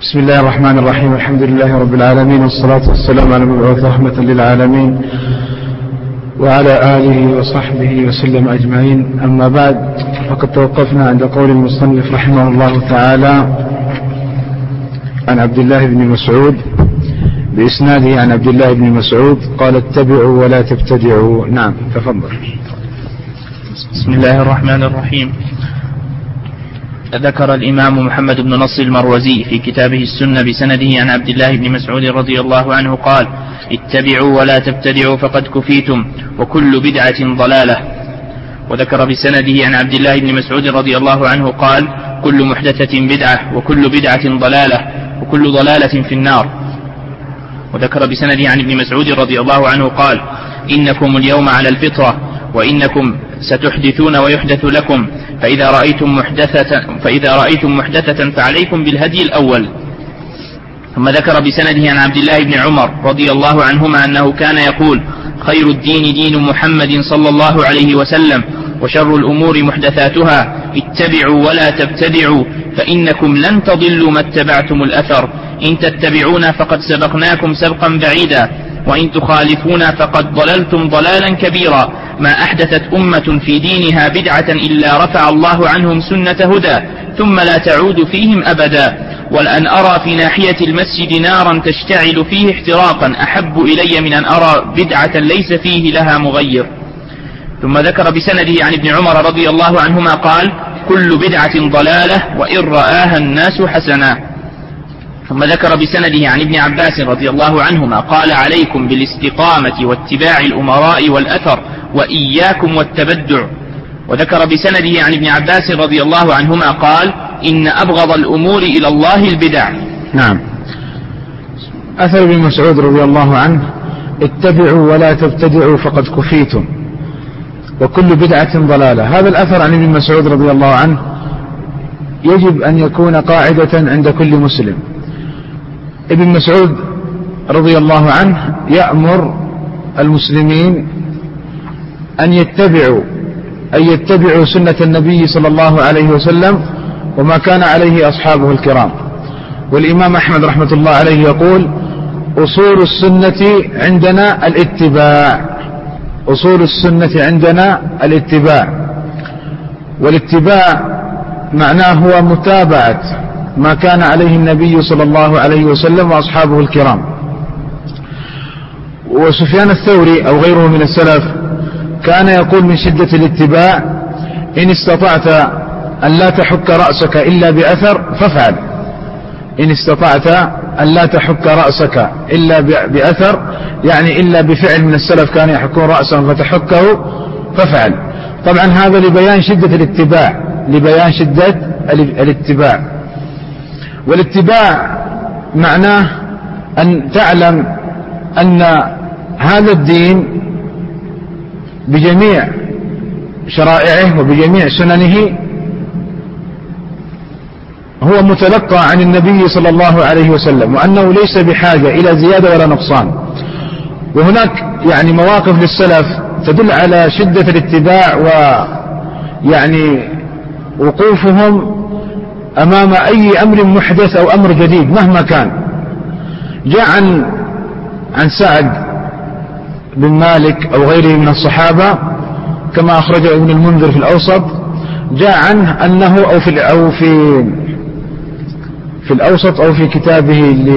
بسم الله الرحمن الرحيم. الحمد لله رب العالمين، والصلاة والسلام على المبعوث رحمة للعالمين وعلى آله وصحبه وسلم أجمعين. أما بعد، فقد توقفنا عند قول المصنف رحمه الله تعالى عن عبد الله بن مسعود بإسناده عن عبد الله بن مسعود قال: اتبعوا ولا تبتدعوا. نعم، تفضل. بسم الله الرحمن الرحيم. ذكر الإمام محمد بن نصر المروزي في كتابه السنة بسنده عن عبد الله بن مسعود رضي الله عنه قال: اتبعوا ولا تبتدعوا فقد كفيتم وكل بدعة ضلالة. وذكر بسنده عن عبد الله بن مسعود رضي الله عنه قال: كل محدثة بدعة وكل بدعة ضلالة وكل ضلالة في النار. وذكر بسنده عن ابن مسعود رضي الله عنه قال: إنكم اليوم على الفطرة وإنكم ستحدثون ويحدث لكم، فإذا رأيتم محدثة فعليكم بالهدي الأول. ثم ذكر بسنده عن عبد الله بن عمر رضي الله عنهما أنه كان يقول: خير الدين دين محمد صلى الله عليه وسلم، وشر الأمور محدثاتها، اتبعوا ولا تبتدعوا فإنكم لن تضلوا ما اتبعتم الأثر، إن تتبعونا فقد سبقناكم سبقا بعيدا، وإن تخالفونا فقد ضللتم ضلالا كبيرا، ما أحدثت أمة في دينها بدعة إلا رفع الله عنهم سنة هدى ثم لا تعود فيهم أبدا، ولأن أرى في ناحية المسجد نارا تشتعل فيه احتراقا أحب إلي من أن أرى بدعة ليس فيه لها مغير. ثم ذكر بسنده عن ابن عمر رضي الله عنهما قال: كل بدعة ضلالة وإن رآها الناس حسنا. ثم ذكر بسنده عن ابن عباس رضي الله عنهما قال: عليكم بالاستقامة واتباع الأمراء والأثر وإياكم والتبدع. وذكر بسنده عن ابن عباس رضي الله عنهما قال: إن أبغض الأمور إلى الله البدع. نعم. أثر ابن مسعود رضي الله عنه: اتبعوا ولا تبتدعوا فقد كفيتم وكل بدعة ضلالة. هذا الأثر عن ابن مسعود رضي الله عنه يجب أن يكون قاعدة عند كل مسلم. ابن مسعود رضي الله عنه يأمر المسلمين أن يتبعوا سنة النبي صلى الله عليه وسلم وما كان عليه أصحابه الكرام. والإمام أحمد رحمة الله عليه يقول: أصول السنة عندنا الاتباع. أصول السنة عندنا الاتباع، والاتباع معناه هو متابعة ما كان عليه النبي صلى الله عليه وسلم وأصحابه الكرام. وسفيان الثوري أو غيره من السلف كان يقول من شدة الاتباع: إن استطعت أن لا تحك رأسك إلا بأثر فافعل. إن استطعت أن لا تحك رأسك إلا بأثر، يعني إلا بفعل من السلف كان يحكون رأسهم فتحكه فافعل. طبعا هذا لبيان شدة الاتباع، لبيان شدة الاتباع. والاتباع معناه أن تعلم أن هذا الدين بجميع شرائعه وبجميع سننه هو متلقى عن النبي صلى الله عليه وسلم، وأنه ليس بحاجة إلى زيادة ولا نقصان. وهناك يعني مواقف للسلف تدل على شدة الاتباع ويعني وقوفهم أمام أي أمر محدث أو أمر جديد مهما كان. جاء عن سعد بن مالك أو غيره من الصحابة كما أخرجه ابن المنذر في الأوسط، جاء عنه أنه في الأوسط أو في كتابه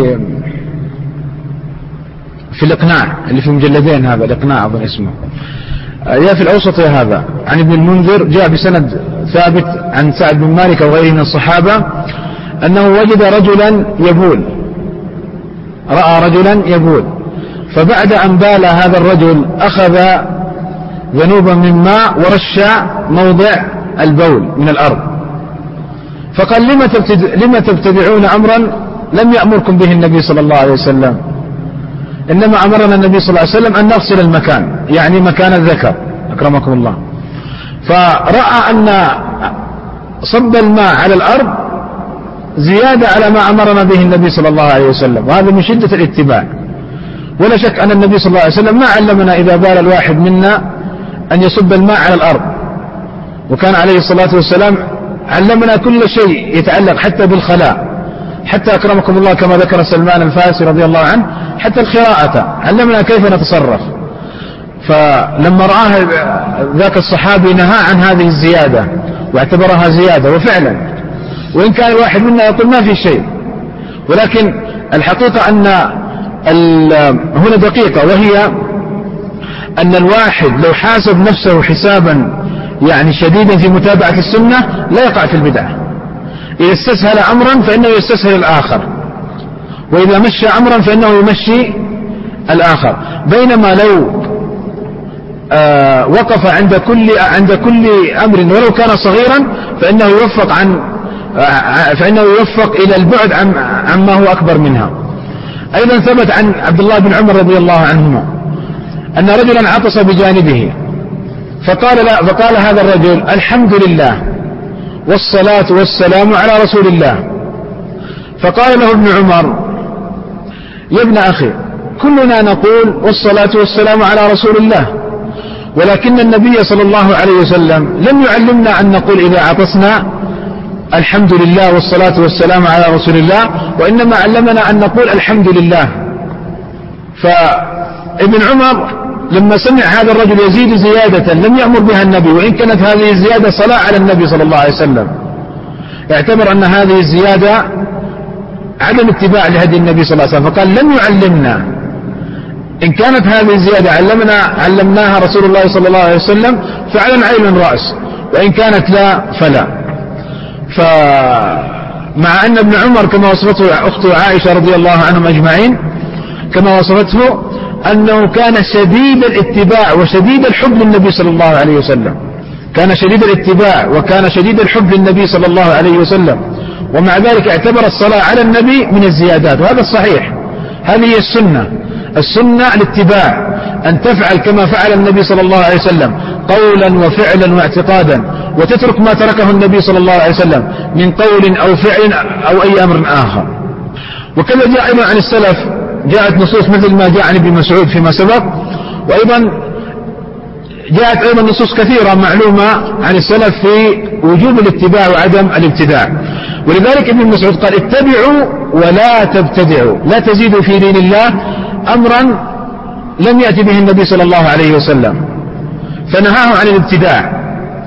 في الإقناع اللي في مجلدين، هذا الإقناع أظن اسمه، يا في الأوسط يا هذا، عن ابن المنذر جاء بسند ثابت عن سعد بن مالك أو غيره من الصحابة أنه وجد رجلا يبول، رأى رجلا يبول، فبعد أن بال هذا الرجل أخذ ذنوبا من ماء ورش موضع البول من الأرض، فقال: لما تبتدعون أمرا لم يأمركم به النبي صلى الله عليه وسلم؟ إنما أمرنا النبي صلى الله عليه وسلم أن نغسل المكان، يعني مكان الذكر أكرمكم الله. فرأى أن صب الماء على الأرض زيادة على ما أمرنا به النبي صلى الله عليه وسلم، وهذا من شدة الاتباع. ولا شك أن النبي صلى الله عليه وسلم ما علمنا إذا بال الواحد منا أن يصب الماء على الأرض، وكان عليه الصلاة والسلام علمنا كل شيء يتعلق حتى بالخلاء، حتى أكرمكم الله كما ذكر سلمان الفارسي رضي الله عنه حتى القراءة علمنا كيف نتصرف. فلما رآه ذاك الصحابي نهى عن هذه الزيادة واعتبرها زيادة، وفعلا وإن كان الواحد منا يقول ما في شيء، ولكن الحقيقة أن هنا دقيقة، وهي أن الواحد لو حاسب نفسه حسابا يعني شديدا في متابعة السنة لا يقع في البدعة. إذا استسهل أمرا فإنه يستسهل الآخر، وإذا مشى أمرا فإنه يمشي الآخر. بينما لو وقف عند كل أمر ولو كان صغيرا فإنه يوفق إلى البعد عما هو أكبر منها. أيضا ثبت عن عبد الله بن عمر رضي الله عنهما أن رجلا عطس بجانبه، فقال هذا الرجل: الحمد لله والصلاة والسلام على رسول الله. فقال له ابن عمر: يا ابن أخي، كلنا نقول والصلاة والسلام على رسول الله، ولكن النبي صلى الله عليه وسلم لم يعلمنا أن نقول إذا عطسنا الحمد لله والصلاة والسلام على رسول الله، وإنما علمنا أن نقول الحمد لله. فابن عمر لما سمع هذا الرجل يزيد زيادة لم يأمر بها النبي، وإن كانت هذه الزيادة صلاة على النبي صلى الله عليه وسلم، اعتبر أن هذه الزيادة عدم اتباع لهدي النبي صلى الله عليه وسلم، فقال: لم يعلمنا. إن كانت هذه الزيادة علمناها رسول الله صلى الله عليه وسلم فعلى عين رأس، وإن كانت لا فلا. فمع أن ابن عمر كما وصفته أخته عائشة رضي الله عنهم أجمعين كما وصفته أنه كان شديد الاتباع وشديد الحب للنبي صلى الله عليه وسلم، كان شديد الاتباع وكان شديد الحب للنبي صلى الله عليه وسلم، ومع ذلك اعتبر الصلاة على النبي من الزيادات، وهذا الصحيح. هذه هي السنة الاتباع، أن تفعل كما فعل النبي صلى الله عليه وسلم قولا وفعلا واعتقادا، وتترك ما تركه النبي صلى الله عليه وسلم من قول أو فعل أو أي أمر آخر. وكذا جاء أيضا عن السلف جاءت نصوص مثل ما جاء عن ابن مسعود فيما سبق، وأيضا جاءت أيضا نصوص كثيرة معلومة عن السلف في وجوب الاتباع وعدم الابتداع. ولذلك ابن مسعود قال: اتبعوا ولا تبتدعوا، لا تزيدوا في دين الله أمرا لم يأتي به النبي صلى الله عليه وسلم، فنهاه عن الابتداع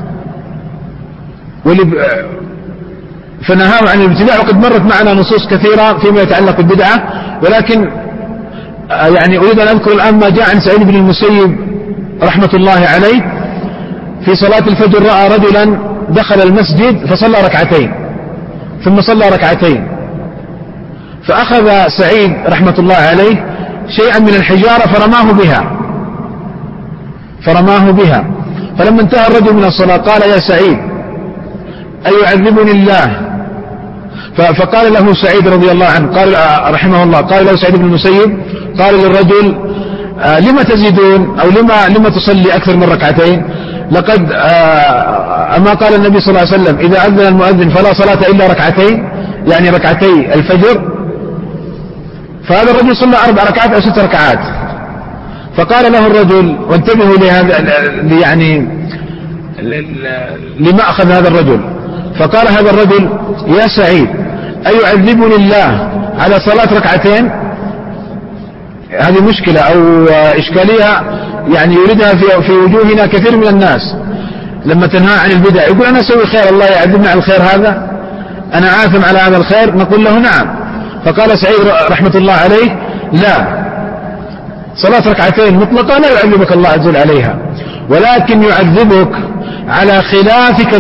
وقد مرت معنا نصوص كثيرة فيما يتعلق بالبدعة، ولكن يعني أريد أن أذكر الآن ما جاء عن سعيد بن المسيب رحمة الله عليه في صلاة الفجر رأى رجلا دخل المسجد فصلى ركعتين ثم صلى ركعتين، فأخذ سعيد رحمة الله عليه شيئا من الحجارة فرماه بها، فلما انتهى الرجل من الصلاة قال: يا سعيد أيعذبني الله؟ فقال له سعيد رضي الله عنه قال رحمه الله قال له سعيد بن المسيب قال للرجل: لما تزيدون أو لما تصلي أكثر من ركعتين؟ لقد أما قال النبي صلى الله عليه وسلم: إذا أذن المؤذن فلا صلاة إلا ركعتين، يعني ركعتي الفجر. فهذا الرجل صلى 4 ركعات أو 6 ركعات. فقال له الرجل، وانتبهوا لهذا يعني لما أخذ هذا الرجل، فقال هذا الرجل: يا سعيد أيعذبني الله على صلاة ركعتين؟ هذه مشكلة أو إشكالية يعني يريدها في وجوهنا كثير من الناس لما تنهى عن البدع، يقول: أنا أسوي خير، الله يعذبني على الخير هذا، أنا آثم على هذا الخير. نقول له: نعم. فقال سعيد رحمة الله عليه: لا، صلاة ركعتين مطلقة لا يعذبك الله عز وجل عليها، ولكن يعذبك على خلافك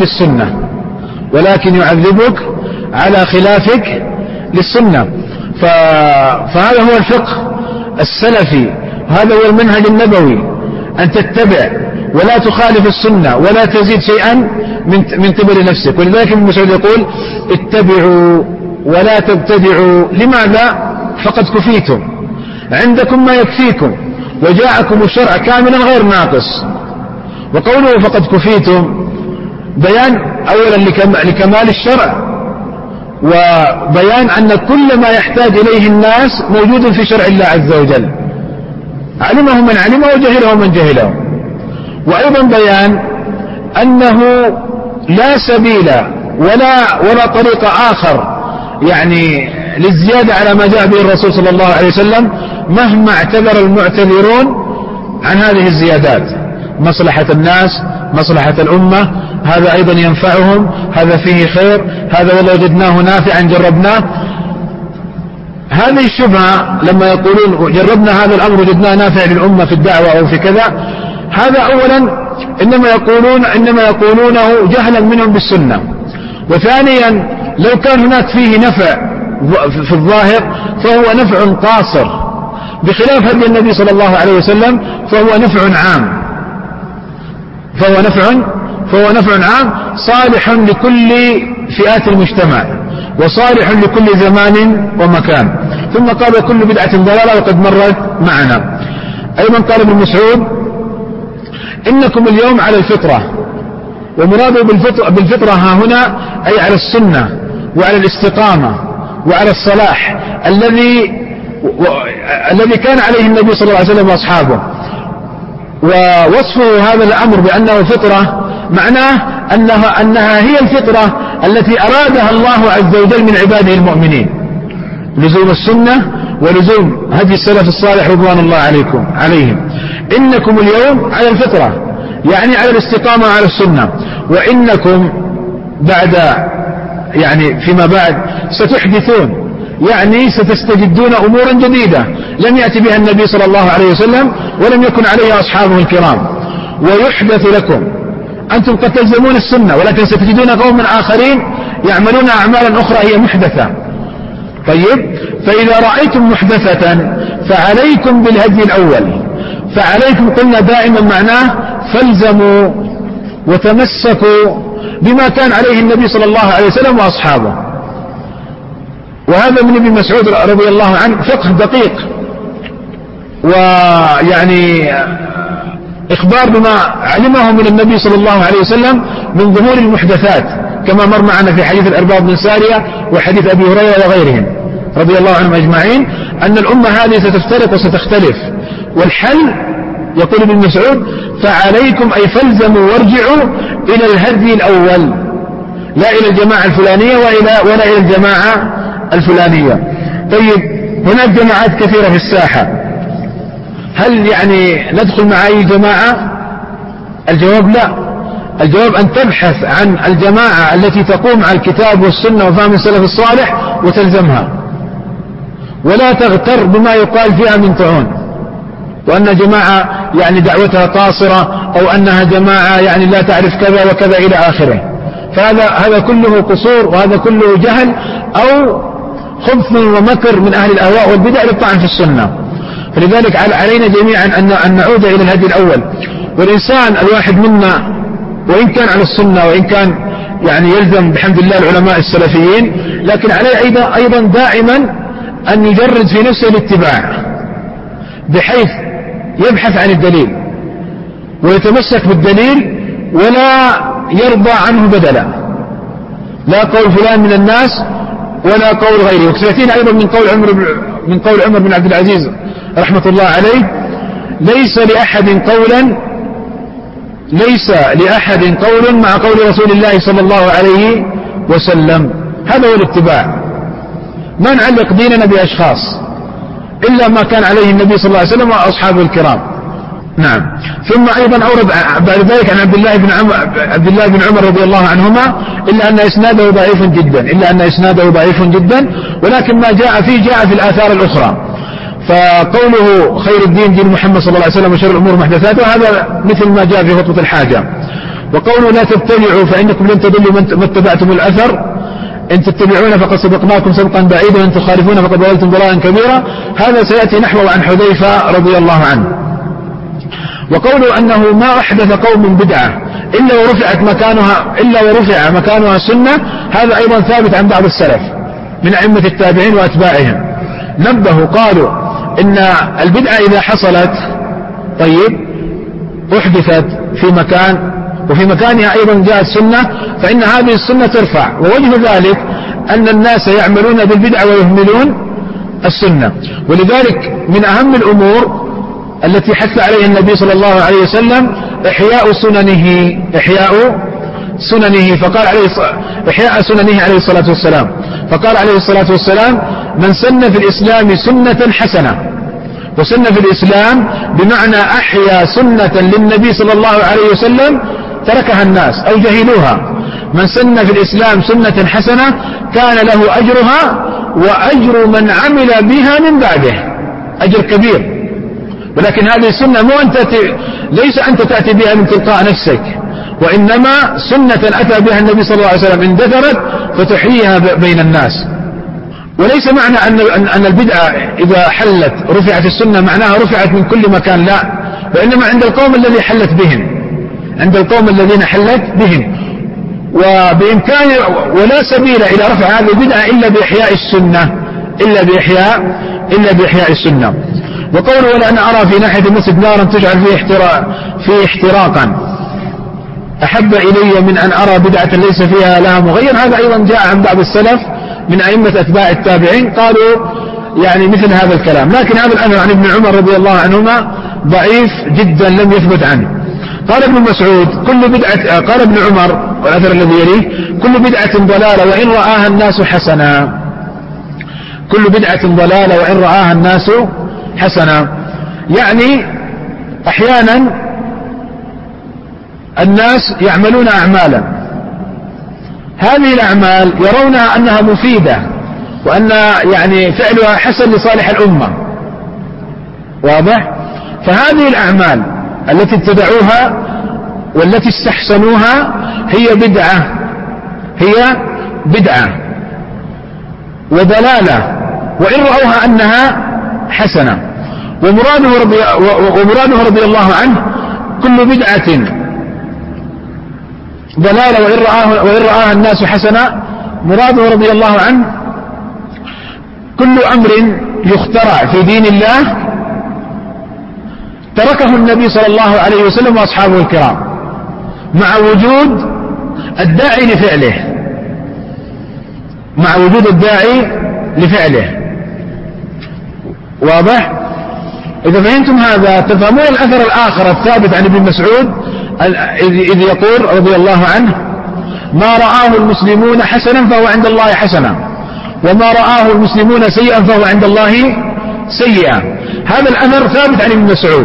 للسنة، فهذا هو الفقه السلفي، هذا هو المنهج النبوي، أن تتبع ولا تخالف السنة ولا تزيد شيئا من قبل نفسك. ولذلك ابن مسعود يقول: اتبعوا ولا تبتدعوا. لماذا؟ فقد كفيتم، عندكم ما يكفيكم، وجاءكم الشرع كاملا غير ناقص. وقوله فقد كفيتم بيان أولا لكمال الشرع، وبيان أن كل ما يحتاج إليه الناس موجود في شرع الله عز وجل، علمه من علمه وجهله من جهله. وأيضا بيان أنه لا سبيل ولا طريق آخر يعني للزيادة على ما جاء به الرسول صلى الله عليه وسلم مهما اعتذر المعتذرون عن هذه الزيادات، مصلحة الناس، مصلحة الأمة، هذا أيضا ينفعهم، هذا فيه خير، هذا والله وجدناه نافعا جربناه. هذه الشبهة لما يقولون جربنا هذا الأمر وجدناه نافع للأمة في الدعوة أو في كذا، هذا أولا إنما يقولونه جهلا منهم بالسنة، وثانيا لو كان هناك فيه نفع في الظاهر فهو نفع قاصر، بخلاف هدي النبي صلى الله عليه وسلم فهو نفع عام، فهو نفع عام صالح لكل فئات المجتمع وصالح لكل زمان ومكان. ثم قال وكل بدعة ضلالة وقد مرت معنا. أيضا قال ابن مسعود إنكم اليوم على الفطرة، ومراده بالفطرة ها هنا أي على السنة وعلى الاستقامة وعلى الصلاح الذي كان عليه النبي صلى الله عليه وسلم وأصحابه. ووصفه هذا الأمر بأنه فطرة معناه أنها هي الفطرة التي أرادها الله عز وجل من عباده المؤمنين، لزوم السنة ولزوم هدي السلف الصالح رضوان الله عليهم. إنكم اليوم على الفطرة يعني على الاستقامة على السنة، وإنكم فيما بعد ستحدثون، يعني ستستجدون أمورا جديدة لم يأتي بها النبي صلى الله عليه وسلم ولم يكن عليها أصحابه الكرام، ويحدث لكم. أنتم قد تلزمون السنة ولكن ستجدون قوما آخرين يعملون أعمالا أخرى هي محدثة. طيب، فإذا رأيتم محدثة فعليكم بالهدي الأول، فعليكم قلنا دائما معناه فالزموا وتمسكوا بما كان عليه النبي صلى الله عليه وسلم وأصحابه. وهذا من ابن مسعود رضي الله عنه فقه دقيق، ويعني إخبار بما علمه من النبي صلى الله عليه وسلم من ظهور المحدثات، كما مر معنا في حديث الأرباب بن سارية وحديث أبي هريرة وغيرهم رضي الله عنهم أجمعين أن الأمة هذه ستفترق وستختلف، والحل يقول ابن مسعود فعليكم أي فالزموا وارجعوا إلى الهدي الأول، لا إلى الجماعة الفلانية ولا إلى الجماعة الفلانية. طيب، هناك جماعات كثيرة في الساحة، هل ندخل مع أي جماعة؟ الجواب لا. الجواب أن تبحث عن الجماعة التي تقوم على الكتاب والسنة وفهم السلف الصالح وتلزمها، ولا تغتر بما يقال فيها من طعون، وأن جماعة دعوتها قاصرة، أو أنها جماعة لا تعرف كذا وكذا إلى آخره. فهذا كله قصور، وهذا كله جهل أو خبث ومكر من أهل الأهواء والبدع للطعن في السنة. فلذلك علينا جميعا أن نعود إلى الهدي الأول. والإنسان الواحد منا وإن كان على السنة وإن كان يلزم بحمد الله العلماء السلفيين، لكن عليه أيضا دائما أن يجرد في نفسه الاتباع، بحيث يبحث عن الدليل ويتمسك بالدليل ولا يرضى عنه بدلا، لا قول فلان من الناس ولا قول غيره. وسيأتينا أيضا من قول عمر بن عبد العزيز رحمة الله عليه ليس لأحد قول مع قول رسول الله صلى الله عليه وسلم. هذا هو الاتباع، ما نعلق ديننا بأشخاص إلا ما كان عليه النبي صلى الله عليه وسلم وأصحابه الكرام. نعم. ثم أيضا أورد بعد ذلك عن عبد الله بن عمر رضي الله عنهما إلا أن إسناده ضعيف جدا، ولكن ما جاء في الآثار الأخرى. فقوله خير الدين دين محمد صلى الله عليه وسلم وشر الأمور محدثاتها، هذا مثل ما جاء في خطبة الحاجة. وقوله لا تتبعوا فإنكم لن تضلوا ما اتبعتم الأثر، إن تتبعون فقد سبقناكم سبقا بعيدا وإن تخالفون فقد ضللتم ضلالا كبيرا. هذا سيأتي نحوه عن حذيفة رضي الله عنه. وقوله أنه ما أحدث قوم بدعة إلا ورفع مكانها سنة، هذا أيضا ثابت عن بعض السلف من أئمة التابعين وأتباعهم. نبهوا قالوا إن البدعة إذا حصلت أحدثت في مكان وفي مكانها أيضا جاءت سنة، فإن هذه السنة ترفع. ووجه ذلك أن الناس يعملون بالبدعة ويهملون السنة. ولذلك من أهم الأمور التي حث عليها النبي صلى الله عليه وسلم إحياء سننه، فقال إحياء سننه عليه الصلاة والسلام، فقال عليه الصلاة والسلام من سن في الإسلام سنة حسنة. وسن في الإسلام بمعنى أحيا سنة للنبي صلى الله عليه وسلم تركها الناس أو جهلوها. من سن في الإسلام سنة حسنة كان له أجرها وأجر من عمل بها من بعده، أجر كبير. ولكن هذه السنة ليس أنت تأتي بها من تلقاء نفسك، وإنما سنة أتى بها النبي صلى الله عليه وسلم اندثرت فتحييها بين الناس. وليس معنى أن البدعة إذا حلت رفعت السنة معناها رفعت من كل مكان، لا، وإنما عند القوم الذي حلت بهم، عند القوم الذين حلت بهم. وبإمكان ولا سبيل إلى رفع هذه البدعة إلا بإحياء السنة، إلا بإحياء السنة. وقوله ولا أنا أرى في ناحية المسجد نارا تجعل فيه احتراقا أحب إلي من أن أرى بدعة ليس فيها لها مغير، هذا أيضا جاء عن بعض السلف من أئمة أتباع التابعين قالوا يعني مثل هذا الكلام. لكن هذا الأمر عن ابن عمر رضي الله عنهما ضعيف جدا لم يثبت عنه. قال ابن مسعود قال ابن عمر والأثر الذي يليه كل بدعة ضلالة وإن رآها الناس حسنا. كل بدعة ضلالة وإن رآها الناس حسنا، يعني أحيانا الناس يعملون أعمالا، هذه الأعمال يرونها أنها مفيدة وأن يعني فعلها حسن لصالح الأمة، واضح؟ فهذه الأعمال التي اتبعوها والتي استحسنوها هي بدعة وضلالة وإن رأوها أنها حسنة. ومراده رضي الله عنه كل بدعة ضلالة وإن رآها الناس حسنة، مراده رضي الله عنه كل أمر يخترع في دين الله تركه النبي صلى الله عليه وسلم وأصحابه الكرام مع وجود الداعي لفعله، واضح؟ إذا فهمتم هذا تفهمون الأثر الآخر الثابت عن ابن مسعود إذ يقول رضي الله عنه ما رآه المسلمون حسنا فهو عند الله حسنا وما رآه المسلمون سيئا فهو عند الله سيئا. هذا الأثر ثابت عن ابن مسعود،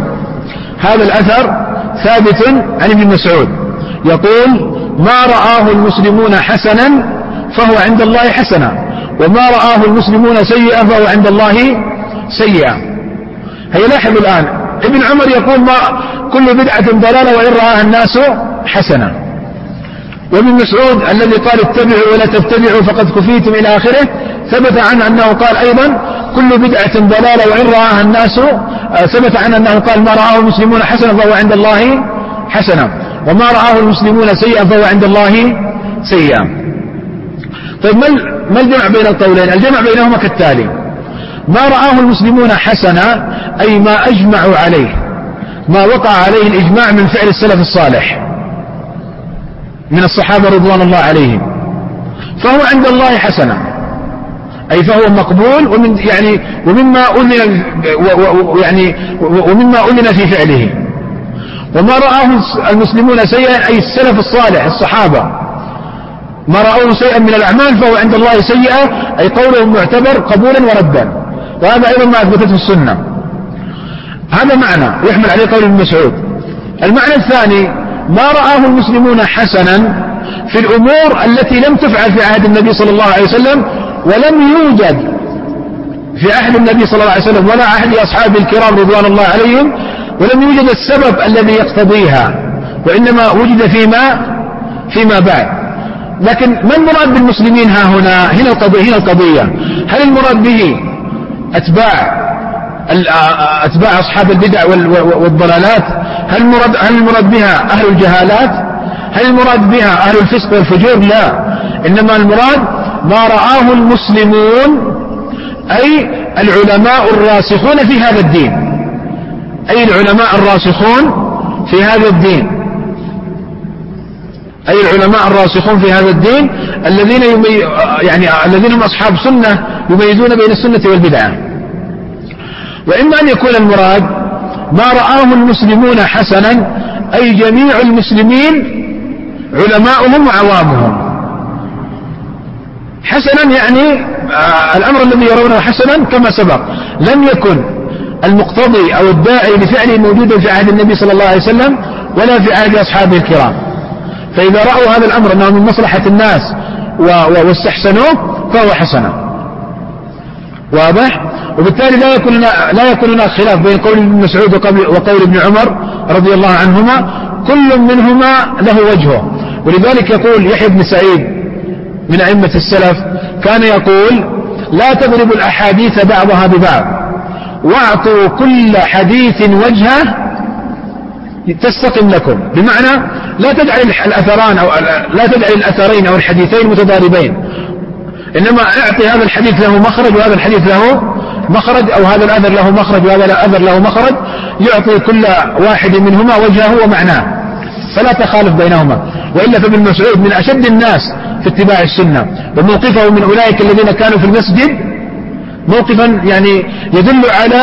عن ابن مسعود يقول ما رآه المسلمون حسنا فهو عند الله حسنا وما رآه المسلمون سيئا فهو عند الله سيئا. هي لاحظوا الآن ابن عمر يقول ما كل بدعة ضلالة وإن رآها الناس حسنة، وابن مسعود الذي قال اتبعوا ولا تبتدعوا فقد كفيتم إلى آخره ثبت عنه أنه قال أيضا كل بدعة ضلالة وإن رآها الناس، ثبت عنه أنه قال ما رآه المسلمون حسنا فهو عند الله حسنا وما رآه المسلمون سيئا فهو عند الله سيئا. طيب ما الجمع بين القولين؟ الجمع بينهما كالتالي: ما رآه المسلمون حسنا أي ما أجمعوا عليه، ما وقع عليه الإجماع من فعل السلف الصالح من الصحابة رضوان الله عليهم، فهو عند الله حسنا أي فهو مقبول ومما أذن في فعله. وما رآه المسلمون سيئا أي السلف الصالح الصحابة ما رأوه سيئا من الأعمال فهو عند الله سيئا أي قولهم معتبر قبولا وردا، وهذا أيضا ما أثبتته السنة. هذا معنى يحمل عليه قول ابن مسعود. المعنى الثاني ما رآه المسلمون حسنا في الأمور التي لم تفعل في عهد النبي صلى الله عليه وسلم ولم يوجد في عهد النبي صلى الله عليه وسلم ولا عهد أصحابه الكرام رضوان الله عليهم، ولم يوجد السبب الذي يقتضيها وإنما وجد فيما بعد. لكن ما المراد بالمسلمين هنا القضية هل المراد به أتباع أصحاب البدع والضلالات؟ هل المراد بها أهل الجهالات؟ هل المراد بها أهل الفسق والفجور؟ لا، إنما المراد ما رآه المسلمون أي العلماء الراسخون في هذا الدين، أي العلماء الراسخون في هذا الدين، أي العلماء الراسخون في هذا الدين الذين هم أصحاب سنة يميزون بين السنة والبدعة. وإما أن يكون المراد ما رآه المسلمون حسنا أي جميع المسلمين علماؤهم وعوامهم، حسنا يعني الأمر الذي يرونه حسنا كما سبق لم يكن المقتضي أو الداعي لفعله موجودا في عهد النبي صلى الله عليه وسلم ولا في عهد أصحابه الكرام، فإذا رأوا هذا الأمر أنه من مصلحة الناس واستحسنوه فهو حسنا. واضح؟ وبالتالي لا يكون هناك خلاف بين قول ابن مسعود وقول ابن عمر رضي الله عنهما، كل منهما له وجهه. ولذلك يقول يحيى بن سعيد من أئمة السلف كان يقول لا تضربوا الأحاديث بعضها ببعض واعطوا كل حديث وجهه تستقم لكم، بمعنى لا تجعل الأثرين أو الحديثين متضاربين، إنما اعطي هذا الحديث له مخرج وهذا الحديث له مخرج، أو هذا الأثر له مخرج وهذا الأثر له مخرج، يعطي كل واحد منهما وجهه ومعناه فلا تخالف بينهما. وإلا فابن مسعود من أشد الناس في اتباع السنة، وموقفه من أولئك الذين كانوا في المسجد موقفا يعني يدل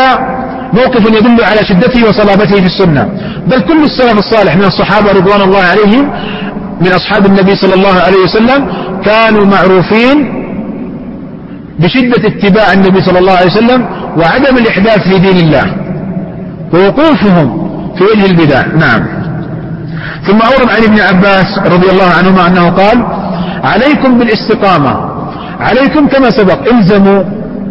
على شدته وصلابته في السنة. بل كل السلف الصالح من الصحابة رضوان الله عليهم من أصحاب النبي صلى الله عليه وسلم كانوا معروفين بشدة اتباع النبي صلى الله عليه وسلم وعدم الإحداث في دين الله ووقوفهم في وجه البدع. نعم. ثم أورد عن ابن عباس رضي الله عنهما أنه قال عليكم بالاستقامة، عليكم كما سبق الزموا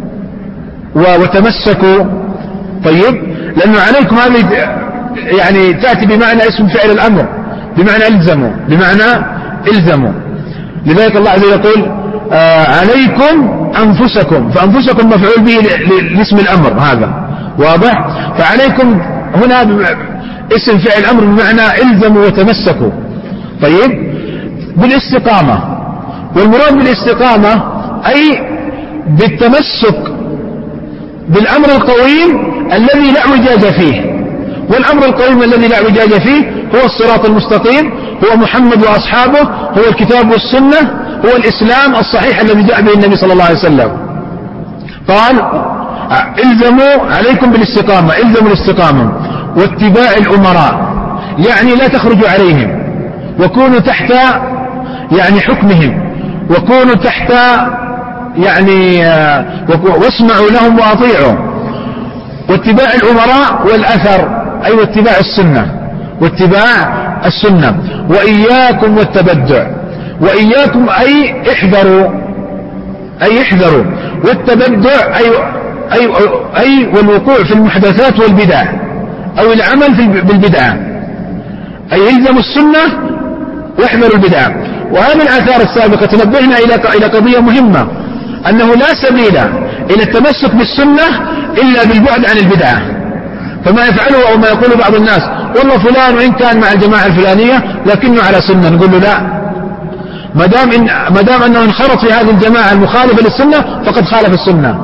وتمسكوا. طيب، لأنه عليكم هذه يعني تأتي بمعنى اسم فعل الأمر، بمعنى الزموا. لذلك الله عز وجل يقول عليكم أنفسكم، فأنفسكم مفعول به لاسم الأمر هذا، واضح؟ فعليكم هنا اسم فعل الأمر بمعنى الزموا وتمسكوا. طيب، بالاستقامة، والمراد بالاستقامة أي بالتمسك بالأمر القويم الذي لا اعوجاج فيه. والأمر القويم الذي لا اعوجاج فيه هو الصراط المستقيم، هو محمد وأصحابه، هو الكتاب والسنة، هو الإسلام الصحيح الذي جاء به النبي صلى الله عليه وسلم. قال الزموا عليكم بالاستقامة، الزموا الاستقامة واتباع الأمراء، يعني لا تخرجوا عليهم، وكونوا تحت يعني حكمهم، وكونوا تحت يعني واسمعوا لهم وأطيعوا. واتباع الأمراء والأثر أي واتباع السنة. وإياكم والتبدع، وإياكم أي احذروا، والتبدع أي والوقوع في المحدثات والبدع أو العمل بالبدعة، أي الزموا السنة واحذروا البدع. وهذه الآثار السابقة تنبهنا إلى قضية مهمة، أنه لا سبيل إلى التمسك بالسنة إلا بالبعد عن البدعة. فما يفعله أو ما يقول بعض الناس والله فلان وإن كان مع الجماعة الفلانية لكنه على سنة، نقول له لا، ما دام أنه انخرط في هذه الجماعة المخالفة للسنة فقد خالف السنة.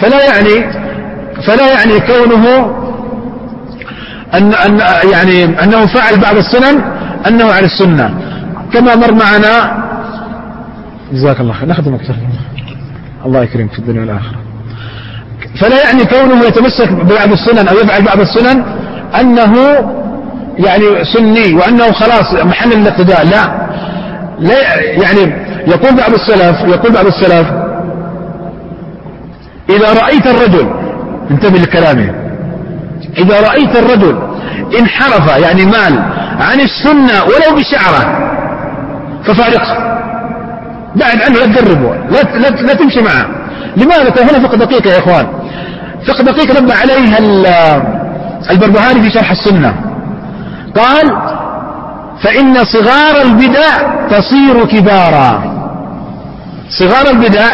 فلا يعني كونه أنه فعل بعض السنن أنه على السنة، كما مر معنا. جزاك الله خير، نخدمك الله يكرمك في الدنيا والآخرة. فلا يعني كونه يتمسك ببعض السنن أو يفعل بعض السنن أنه يعني سني وأنه خلاص محل الاقتداء، لا يعني يقول بعض السلف إذا رأيت الرجل، انتبه لكلامه، إذا رأيت الرجل انحرف يعني مال عن السنة ولو بشعرة ففارقه، بعد عنه، لا تقربه، لا تمشي معه. لماذا؟ هنا فقه دقيق يا إخوان، فقه دقيق نبه عليه البربهاري في شرح السنة. قال فإن صغار البدع تصير كبارا، صغار البدع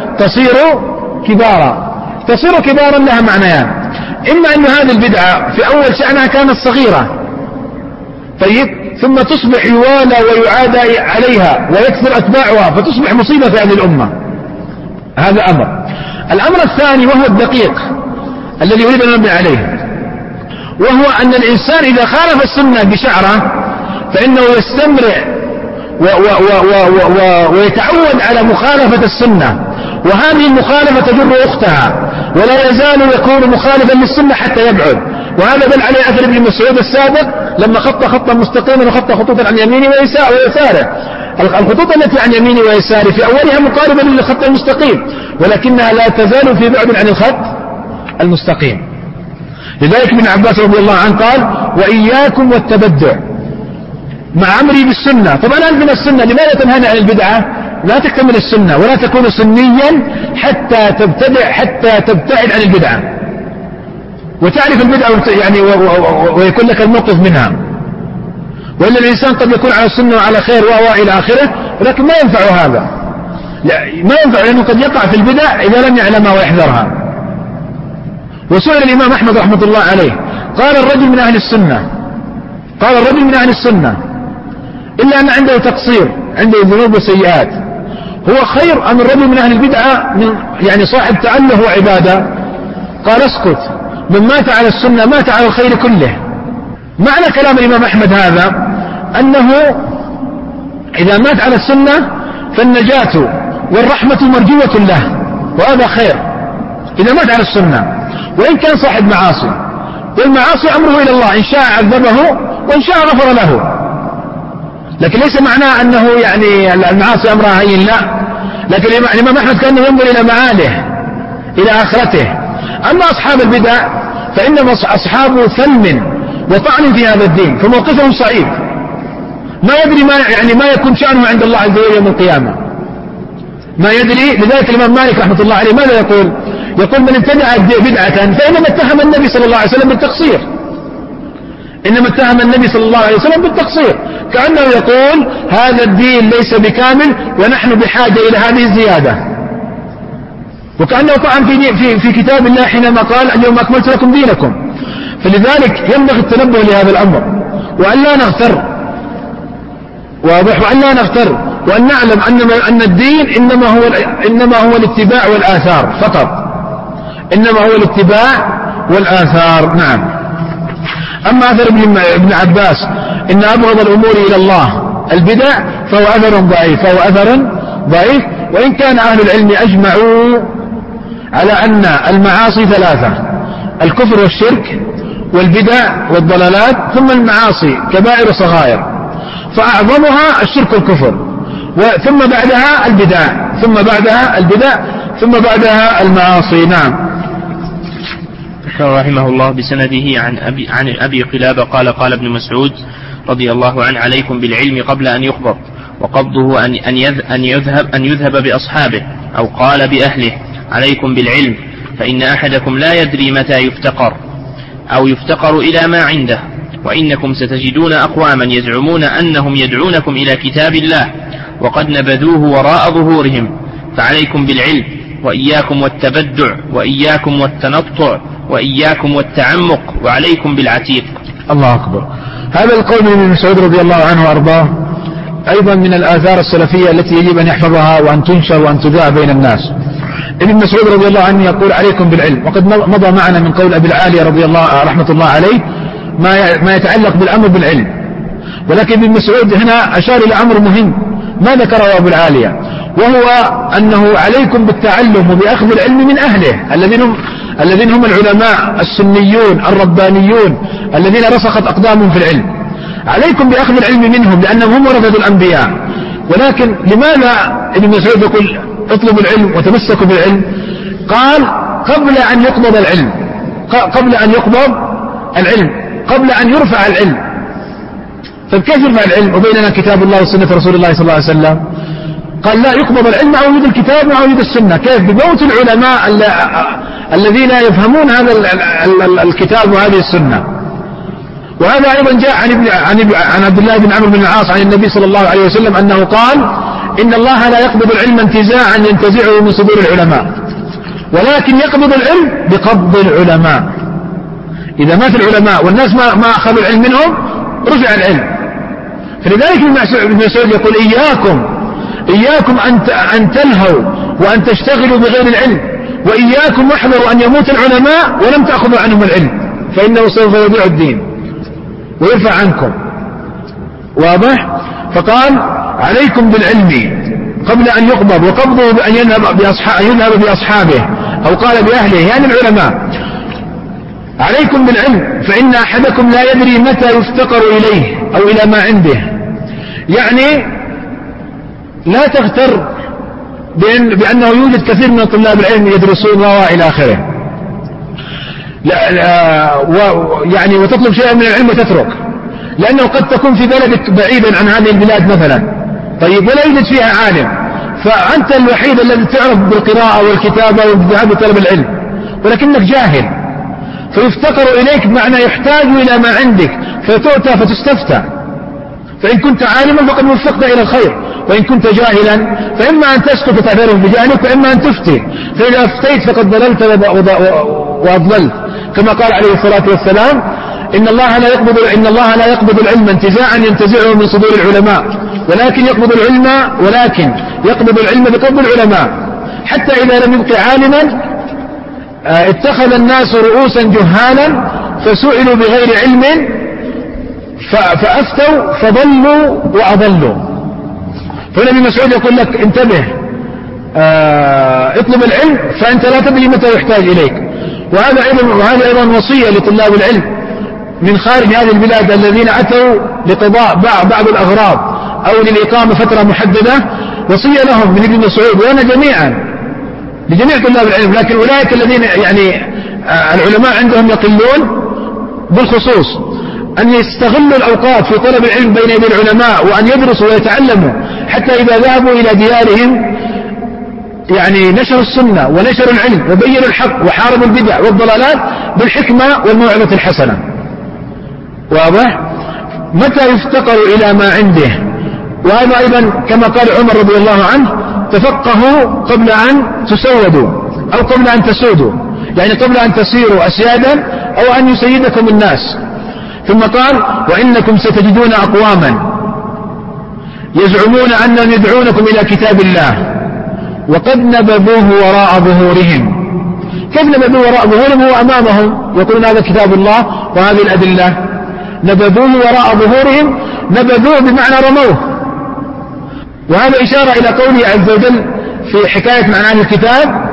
تصير كبارا لها معنيان، إما أن هذه البدعة في أول شأنها كانت صغيرة، طيب، ثم تصبح يوالى ويعادى عليها ويكثر أتباعها فتصبح مصيبة في هذه الأمة. هذا أمر. الأمر الثاني وهو الدقيق الذي أريد أن ننبه عليه، وهو أن الإنسان إذا خالف السنة بشعره فإنه يستمرع ويتعود على مخالفة السنة، وهذه المخالفة تجر أختها، ولا يزال يكون مخالفا للسنة حتى يبعد. وهذا دل عليه أثر ابن مسعود السابق لما خط خطا مستقيما وخط خطوطا عن يمينه ويساره، الخطوط التي عن يميني ويساري في أولها مقاربة للخط المستقيم، ولكنها لا تزال في بعد عن الخط المستقيم. لذلك ابن عباس رضي الله عنه قال: وإياكم والتبدع، مع أمري بالسنة. طبعا أنت من السنة، لماذا تنهانا عن البدعة؟ لا تكتمل السنة ولا تكون سنيا حتى تبتدع، حتى تبتعد عن البدعة وتعرف البدعة يعني ويكون لك الموقف منها. وإلا الإنسان قد يكون على السنة وعلى خير إلى آخره، ولكن ما ينفع هذا، ما ينفع، لأنه قد يقع في البدع إذا لم يعلمها ويحذرها. وسئل الإمام أحمد رحمة الله عليه، قال الرجل من أهل السنة إلا أن عنده تقصير، عنده ذنوب وسيئات، هو خير أم الرجل من أهل البدعة يعني صاحب تأله وعبادة؟ قال: اسكت، من مات على السنة مات على الخير كله. معنى كلام الإمام أحمد هذا أنه إذا مات على السنة فالنجاة والرحمة مرجوة له، وهذا خير إذا مات على السنة، وإن كان صاحب معاصي، والمعاصي أمره إلى الله، إن شاء عذبه وإن شاء غفر له. لكن ليس معناه أنه يعني المعاصي أمرها هين، لا، لكن الإمام أحمد كان ينظر إلى معاله، إلى آخرته. أما أصحاب البدع فإنهم أصحاب ثلم وطعن في هذا الدين، فموقفهم صعيب، ما يدري ما يكون شأنه عند الله عز وجل يوم القيامة، ما يدري. لذلك الإمام مالك رحمة الله عليه ماذا يقول؟ يقول: من ابتدع بدعة فإنما اتهم النبي صلى الله عليه وسلم بالتقصير، إنما اتهم النبي صلى الله عليه وسلم بالتقصير، كأنه يقول هذا الدين ليس بكامل ونحن بحاجة إلى هذه الزيادة، وكأنه طعن في كتاب الله حينما قال: اليوم أكملت لكم دينكم. فلذلك ينبغي التنبه لهذا الأمر، وأن لا نغتر، واضح، وأن لا نغتر، وأن نعلم أن الدين إنما هو الاتباع والآثار فقط، إنما هو الاتباع والآثار. نعم. أما أثر ابن عباس إن أبغض الأمور إلى الله البدع فهو أثر ضعيف، وإن كان أهل العلم أجمعوا على أن المعاصي ثلاثة: الكفر والشرك والبدع والضلالات، ثم المعاصي كبائر وصغائر، فأعظمها الشرك والكفر، ثم بعدها البدع، ثم بعدها المعاصي. نعم. رحمه الله بسنده عن أبي قلابة قال ابن مسعود رضي الله عنه: عليكم بالعلم قبل أن يقبض، وقبضه أن يذهب بأصحابه، أو قال بأهله: عليكم بالعلم، فإن أحدكم لا يدري متى يفتقر إلى ما عنده، وإنكم ستجدون أقواما يزعمون أنهم يدعونكم إلى كتاب الله وقد نبذوه وراء ظهورهم، فعليكم بالعلم، وإياكم والتبدع، وإياكم والتنطع، وإياكم والتعمق، وعليكم بالعتيق. الله أكبر. هذا القول من ابن مسعود رضي الله عنه وأرضاه أيضا من الآثار السلفية التي يجب أن يحفظها وأن تنشر وأن تذاع بين الناس. ابن مسعود رضي الله عنه يقول: عليكم بالعلم. وقد مضى معنا من قول أبي العالية رحمة الله عليه ما يتعلق بالأمر بالعلم، ولكن ابن مسعود هنا أشار إلى أمر مهم ما ذكره أبو العالية، وهو أنه عليكم بالتعلم وبأخذ العلم من أهله الذين هم العلماء السنيون الربانيون الذين رسخت أقدامهم في العلم. عليكم بأخذ العلم منهم لأنهم هم ورثة الأنبياء. ولكن لماذا ابن مسعود يقول اطلبوا العلم وتمسكوا بالعلم؟ قال: قبل أن يقبض العلم، قبل أن يرفع العلم. طيب كيف يرفع العلم وبيننا كتاب الله وسنة رسول الله صلى الله عليه وسلم؟ قال: لا، يقبض العلم مع وجود الكتاب مع وجود السنة. كيف؟ بموت العلماء الذين يفهمون هذا الكتاب وهذه السنة. وهذا أيضا جاء عن عبد الله بن عمرو بن العاص عن النبي صلى الله عليه وسلم أنه قال: إن الله لا يقبض العلم انتزاعا ينتزعه من صدور العلماء، ولكن يقبض العلم بقبض العلماء. إذا مات العلماء والناس ما أخذوا العلم منهم رفع العلم. فلذلك ابن مسعود يقول: إياكم أن تلهوا وأن تشتغلوا بغير العلم، وإياكم واحذروا أن يموت العلماء ولم تأخذوا عنهم العلم، فإنه سوف يضيع الدين ويرفع عنكم. واضح؟ فقال: عليكم بالعلم قبل أن يقبض، وقبضه بأن يذهب بأصحابه، أو قال بأهله يعني العلماء. عليكم بالعلم، فإن أحدكم لا يدري متى يفتقر إليه أو إلى ما عنده. يعني لا تغتر بأنه يوجد كثير من طلاب العلم يدرسون إلى آخره، يعني وتطلب شيئا من العلم وتترك، لأنه قد تكون في بلدك بعيدا عن هذه البلاد مثلا، طيب ولا يوجد فيها عالم، فأنت الوحيد الذي تعرف بالقراءة والكتابة والذهاب لطلب العلم، ولكنك جاهل، فيفتقر إليك بمعنى يحتاج إلى ما عندك، فتؤتى فتستفتى، فإن كنت عالما فقد وفقت إلى الخير، وإن كنت جاهلا فإما أن تسقط تعترف بجهلك، وإما أن تفتي، فإذا أفتيت فقد ضللت وأضللت، كما قال عليه الصلاة والسلام: إن الله لا يقبض العلم انتزاعا ينتزعه من صدور العلماء، ولكن يقبض العلم بقبض العلماء، حتى إذا لم يبق عالما اتخذ الناس رؤوسا جهالا فسئلوا بغير علم فأفتوا فضلوا وأضلوا. فالنبي مسعود يقول لك: انتبه، اطلب العلم فأنت لا تدري متى يحتاج إليك. وهذا أيضا وصية لطلاب العلم من خارج هذه البلاد الذين أتوا لقضاء بعض الأغراض أو للإقامة فترة محددة، وصية لهم من ابن مسعود وأنا لجميع طلاب العلم، لكن أولئك الذين يعني العلماء عندهم يقلون بالخصوص أن يستغلوا الأوقات في طلب العلم بين يدي العلماء، وأن يدرسوا ويتعلموا، حتى إذا ذهبوا إلى ديارهم يعني نشروا السنة ونشروا العلم وبينوا الحق وحاربوا البدع والضلالات بالحكمة والموعظة الحسنة. واضح؟ متى يفتقر إلى ما عنده. وهذا أيضا كما قال عمر رضي الله عنه: تفقهوا قبل أن تسودوا، أو قبل أن تسودوا، يعني قبل أن تصيروا أسيادا أو أن يسيدكم الناس. ثم قال: وإنكم ستجدون أقواما يزعمون أنهم يدعونكم إلى كتاب الله وقد نبذوه وراء ظهورهم. كيف نبذوه وراء ظهورهم؟ هو أمامهم، يقولون هذا كتاب الله وهذه الأدلة. نبذوه وراء ظهورهم، نبذوه بمعنى رموه. وهذا إشارة إلى قوله عز وجل في حكاية معنى أهل الكتاب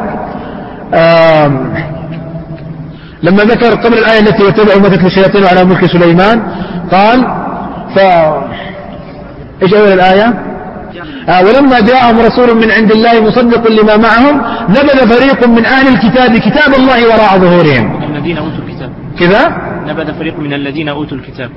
لما ذكر قبل الآية التي واتبعوا ما تتلو الشياطين على ملك سليمان، قال إيش أول الآية؟ ولما جاءهم رسول من عند الله مصدق لما معهم نبذ فريق من أهل الكتاب كتاب الله وراء ظهورهم. الذين أوتوا الكتاب كذا؟ نبذ فريق من الذين أوتوا الكتاب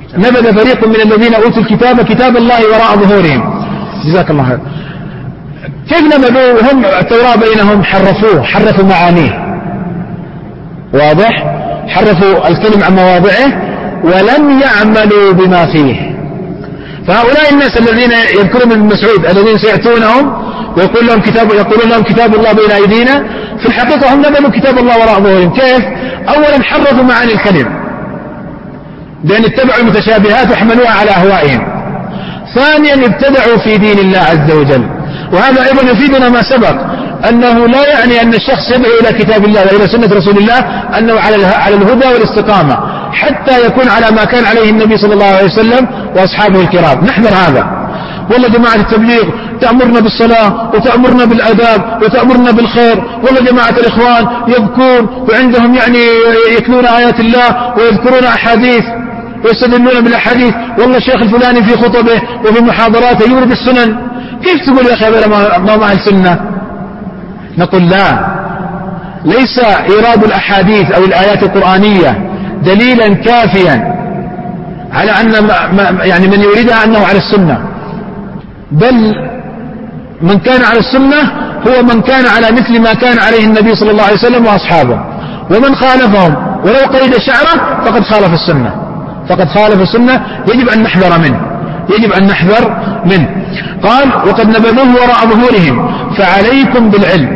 كتاب الله وراء ظهورهم. جزاك الله خير. كيف نبذوا؟ هم التوراة بينهم حرفوا معانيه. واضح؟ حرفوا الكلم عن مواضعه ولم يعملوا بما فيه. فهؤلاء الناس الذين يذكرون ابن مسعود الذين سيأتونهم ويقولون لهم كتاب الله بين أيدينا، في الحقيقة هم نبذوا كتاب الله وراء ظهورهم. كيف؟ أولا حرفوا معاني الكلم بأن اتبعوا المتشابهات وحملوها على أهوائهم. ثانيا ابتدعوا في دين الله عز وجل. وهذا أيضا يفيدنا ما سبق، أنه لا يعني أن الشخص يدعو إلى كتاب الله وإلى سنة رسول الله أنه على الهدى والاستقامة، حتى يكون على ما كان عليه النبي صلى الله عليه وسلم وأصحابه الكرام. نحذر هذا. والله جماعة التبليغ تأمرنا بالصلاة وتأمرنا بالآداب وتأمرنا بالخير، والله جماعة الإخوان يبكون وعندهم يعني يتلون آيات الله ويذكرون أحاديث ويستدلون بالأحاديث، والله الشيخ الفلاني في خطبه وفي محاضراته يورد السنن. كيف تقول يا أخي هذا ما مع السنة؟ نقول لا، ليس إيراد الأحاديث أو الآيات القرآنية دليلا كافيا على أن يعني من يريدها أنه على السنة، بل من كان على السنة هو من كان على مثل ما كان عليه النبي صلى الله عليه وسلم وأصحابه، ومن خالفهم ولو قيد شعره فقد خالف السنة، يجب أن نحذر منه. قال: وقد نبذوه وراء ظهورهم فعليكم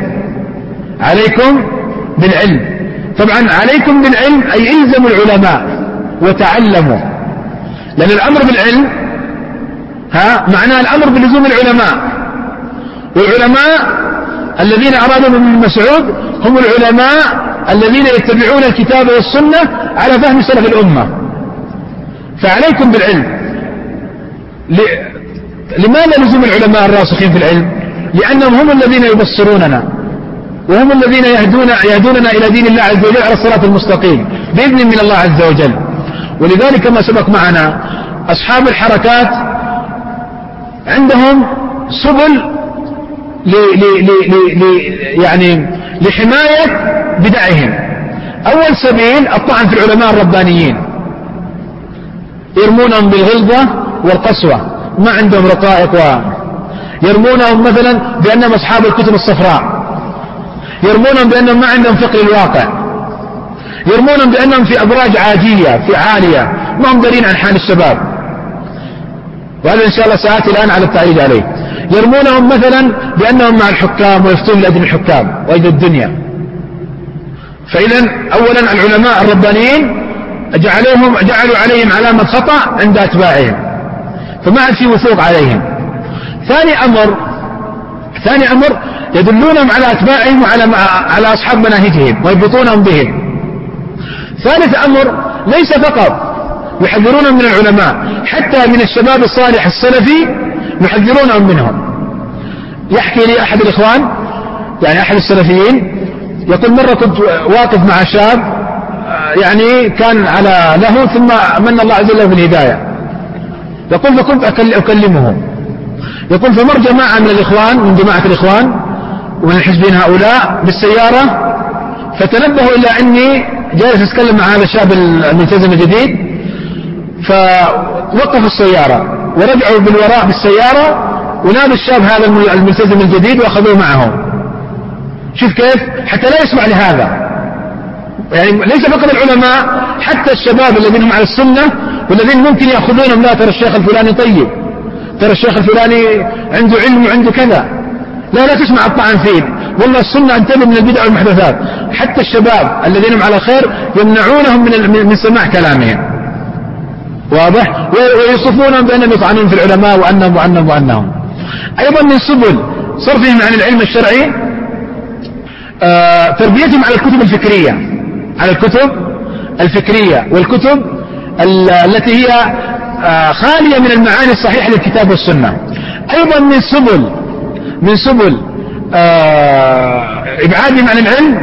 بالعلم. طبعا عليكم بالعلم أي إلزموا العلماء وتعلموا، لأن الأمر بالعلم معناه الأمر بلزوم العلماء. والعلماء الذين أرادوا ابن مسعود هم العلماء الذين يتبعون الكتاب والسنة على فهم سلف الأمة. فعليكم بالعلم. لماذا لزوم العلماء الراسخين في العلم؟ لأنهم هم الذين يبصروننا وهم الذين يهدوننا إلى دين الله عز وجل على الصراط المستقيم بإذن من الله عز وجل. ولذلك كما سبق معنا أصحاب الحركات عندهم سبل يعني لحماية بدعهم. أول سبيل الطعن في العلماء الربانيين، يرمونهم بالغلظة والقسوة، ما عندهم رقائق، يرمونهم مثلا بأنهم أصحاب الكتب الصفراء، يرمونهم بأنهم ما عندهم فقه الواقع، يرمونهم بأنهم في أبراج عالية ما هم دارين عن حال الشباب، وهذا إن شاء الله سآتي الآن على التعريج عليه. يرمونهم مثلا بأنهم مع الحكام ويفتون لأجل الحكام وأجل الدنيا. فإذا أولا العلماء الربانيين جعلوا عليهم علامة خطأ عند أتباعهم، فما عاد في وثوق عليهم. ثاني أمر يدلونهم على أتباعهم وعلى أصحاب مناهجهم ويربطونهم بهم. ثالث أمر ليس فقط يحذرونهم من العلماء، حتى من الشباب الصالح السلفي يحذرونهم منهم. يحكي لي أحد الإخوان، يعني أحد السلفيين، يقول مرة كنت واقف مع شاب يعني كان على له، ثم من الله عز وجل بالهداية، يقول فكنت أكلمه، يقول فمر جماعة من الإخوان، من جماعة الإخوان ومن الحزبين هؤلاء بالسيارة، فتنبهوا إلى أني جالس أتكلم مع هذا الشاب الملتزم الجديد، فوقفوا السيارة ورجعوا بالوراء بالسيارة ونادوا الشاب هذا الملتزم الجديد وأخذوه معهم. شوف كيف، حتى لا يسمع لهذا. يعني ليس فقط العلماء، حتى الشباب الذين هم على السنة والذين ممكن يأخذونهم، لا ترى الشيخ الفلاني طيب، ترى الشيخ الفلاني عنده علم وعنده كذا، لا تسمع الطعن فيه، والله السنة انتبه من البدع والمحدثات. حتى الشباب الذين هم على خير يمنعونهم من سماع كلامهم، واضح، ويصفونهم بأنهم يطعنون في العلماء وأنهم. أيضا من سبل صرفهم عن العلم الشرعي تربيتهم على الكتب الفكرية والكتب التي هي خالية من المعاني الصحيحة للكتاب والسنة. أيضا من سبل إبعادهم عن العلم،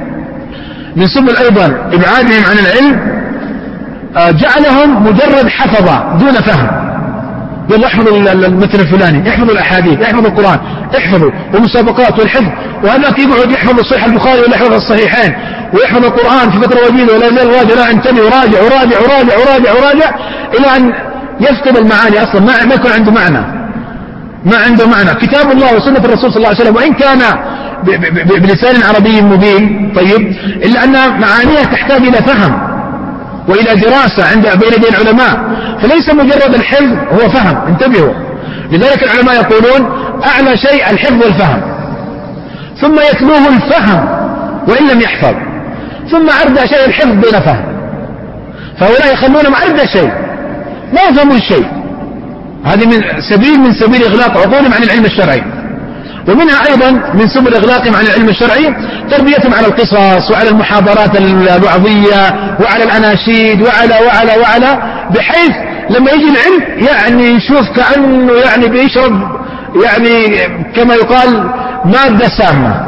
جعلهم مجرد حفظة دون فهم. يلا احفظوا المتن الفلاني، احفظوا الأحاديث، احفظوا القرآن، احفظوا ومسابقات والحفظ، وهذاك يقعد يحفظ الصحيح البخاري ولا يحفظ الصحيحين ويحفظ القرآن في فترة وجيزة ولا يزال راجع، لا انتبه وراجع إلى أن يفقد المعاني أصلا، ما يكون عنده معنى. كتاب الله وسنة الرسول صلى الله عليه وسلم وإن كان بلسان عربي مبين طيب، إلا أن معانيها تحتاج إلى فهم وإلى دراسة بين يدي العلماء، فليس مجرد الحفظ هو فهم، انتبهوا. لذلك العلماء يقولون أعلى شيء الحفظ والفهم، ثم يتلوه الفهم وإن لم يحفظ، ثم أردى شيء الحفظ دون فهم. فهؤلاء يخلونهم أردى شيء، ما يفهمون شيء. هذه من سبيل إغلاق عقولهم عن العلم الشرعي. ومنها أيضا من سبل إغلاقهم عن العلم الشرعي تربيتهم على القصص وعلى المحاضرات الوعظية وعلى الأناشيد وعلى بحيث لما يجي العلم يعني يشوف كأنه يعني بيشرب يعني كما يقال مادة سامة،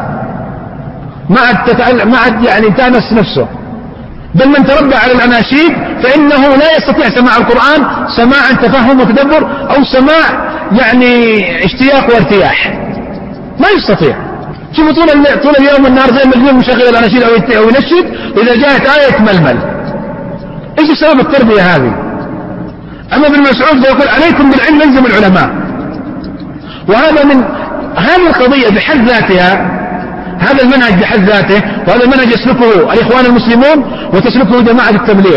ما عاد يعني تانس نفسه. بل من تربى على الأناشيد فإنه لا يستطيع سماع القرآن سماعا تفهم وتدبر، أو سماع يعني اشتياق وارتياح، ما يستطيع. شوفوا طول اليوم والنهار زي مجنون مشغل الأناشيد أو ينشد، وإذا جاءت آية يتململ. إيش سبب التربية هذه؟ أما ابن مسعود فيقول عليكم بالعلم يلزم العلماء. وهذا من هذه القضية بحد ذاتها، هذا المنهج بحد ذاته، وهذا المنهج يسلكه الإخوان المسلمون وتسلكه جماعة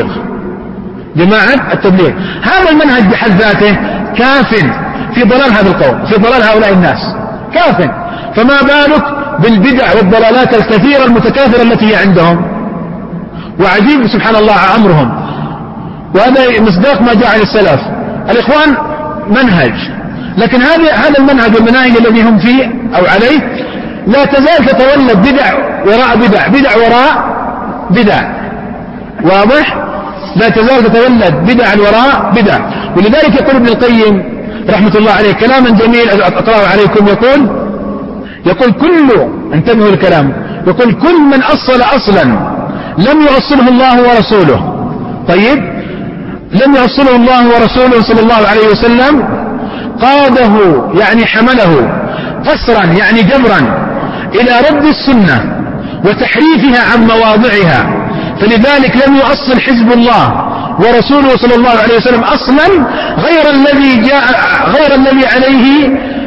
التبليغ. هذا المنهج بحد ذاته كاف في ضلال هذا القوم، في ضلال هؤلاء الناس كاف، فما بالك بالبدع والضلالات الكثيرة المتكاثرة التي هي عندهم. وعجيب سبحان الله أمرهم. وهذا مصداق ما جاء عن السلف. الإخوان منهج، لكن هذا المنهج والمناهج الذي هم فيه أو عليه لا تزال تتولد بدع وراء بدع وراء بدع، واضح؟ لا تزال تتولد بدع وراء بدع. ولذلك يقول ابن القيم رحمة الله عليه كلاما جميل أقرأه عليكم، يقول انتبهوا الكلام، يقول كل من أصل أصلا لم يؤصله الله ورسوله، طيب لم يؤصله الله ورسوله صلى الله عليه وسلم، قاده يعني حمله قصرا يعني جبرا إلى رد السنة وتحريفها عن مواضعها. فلذلك لم يؤصل حزب الله ورسوله صلى الله عليه وسلم أصلا غير الذي عليه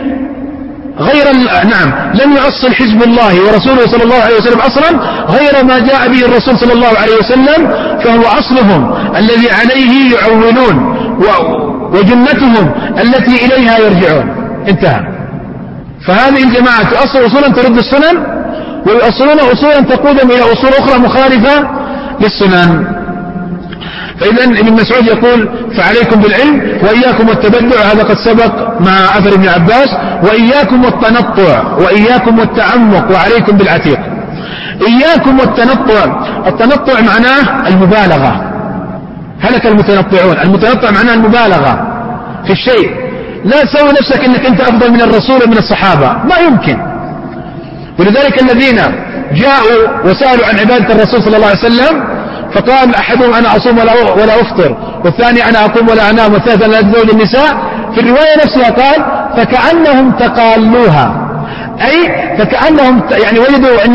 لم يؤصل حزب الله ورسوله صلى الله عليه وسلم أصلا غير ما جاء به الرسول صلى الله عليه وسلم، فهو أصلهم الذي عليه يعولون وجنتهم التي إليها يرجعون. انتهى. فهذه الجماعة تؤصل أصولا ترد السنن، ويؤصلون أصولا تقودهم إلى أصول أخرى مخالفة للسنن. فإذا ابن مسعود يقول فعليكم بالعلم وإياكم والتبدع، هذا قد سبق مع أثر ابن عباس، وإياكم والتنطع وإياكم والتعمق وعليكم بالعتيق. إياكم والتنطع، التنطع معناه المبالغة، هلك المتنطعون، المتنطع معناه المبالغة في الشيء. لا تسوي نفسك انك انت افضل من الرسول ومن الصحابة، ما يمكن. ولذلك الذين جاءوا وسألوا عن عبادة الرسول صلى الله عليه وسلم فقال احدهم انا اصوم ولا افطر، والثاني انا اقوم ولا انام، والثالث انا اتزوج النساء. في الرواية نفسها قال فكأنهم تقالوها، اي فكأنهم يعني وجدوا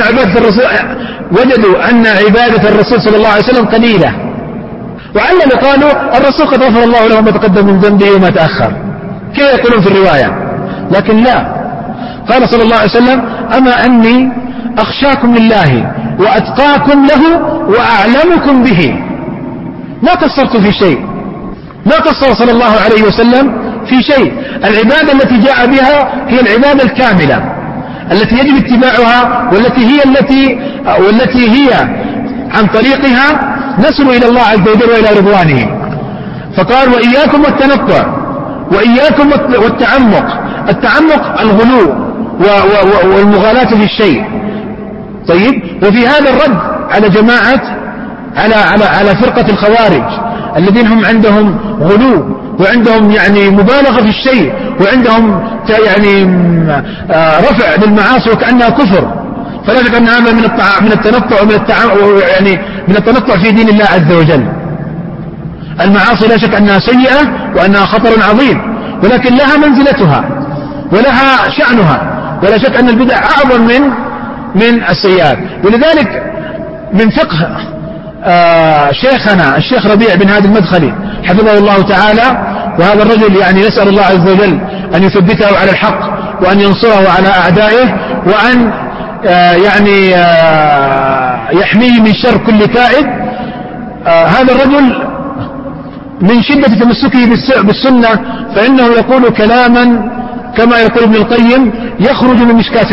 ان عبادة الرسول صلى الله عليه وسلم قليلة، وعلم قالوا الرسول قد غفر الله له ما تقدم من ذنبه وما تأخر، كيف يقولون في الرواية. لكن لا، قال صلى الله عليه وسلم أما أني أخشاكم لله وأتقاكم له وأعلمكم به. ما قصرت في شيء، ما قصر صلى الله عليه وسلم في شيء. العبادة التي جاء بها هي العبادة الكاملة التي يجب اتباعها، والتي هي عن طريقها نصل إلى الله عز وجل وإلى رضوانه. فقال وإياكم والتنطع وإياكم والتعمق. التعمق الغلو والمغالاة في الشيء. طيب، وفي هذا الرد على جماعة على فرقة الخوارج الذين هم عندهم غلو وعندهم يعني مبالغة في الشيء، وعندهم يعني رفع للمعاصي وكأنها كفر. فلا شك أن هذا من التنطع يعني من التنطع في دين الله عز وجل. المعاصي لا شك أنها سيئة وأنها خطر عظيم، ولكن لها منزلتها ولها شأنها، ولا شك أن البدع أعظم من السيئات. ولذلك من فقه شيخنا الشيخ ربيع بن هادي المدخلي حفظه الله تعالى، وهذا الرجل يعني نسأل الله عز وجل أن يثبته على الحق وأن ينصره على أعدائه، وأن يعني يحميه من شر كل كائد. هذا الرجل من شدة تمسكه بالسنة فإنه يقول كلاما كما يقول ابن القيم يخرج من مشكاة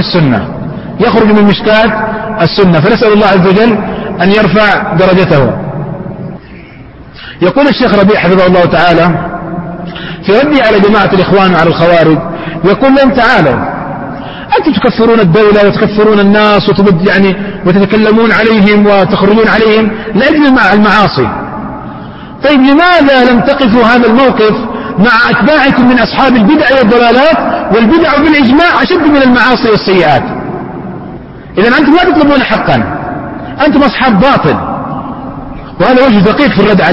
السنة، فنسأل الله عز وجل أن يرفع درجته. يقول الشيخ ربيع حفظه الله تعالى في رده على جماعة الإخوان وعلى الخوارج، يقول لهم تعالوا أنتم تكفرون الدولة وتكفرون الناس وتتكلمون عليهم وتخرجون عليهم لأجل المعاصي. طيب لماذا لم تقفوا هذا الموقف مع أتباعكم من أصحاب البدع والضلالات؟ والبدع بالإجماع أشد من المعاصي والسيئات. إذن أنتم لا تطلبون حقا، أنتم أصحاب باطل، وهذا وجه دقيق في الرد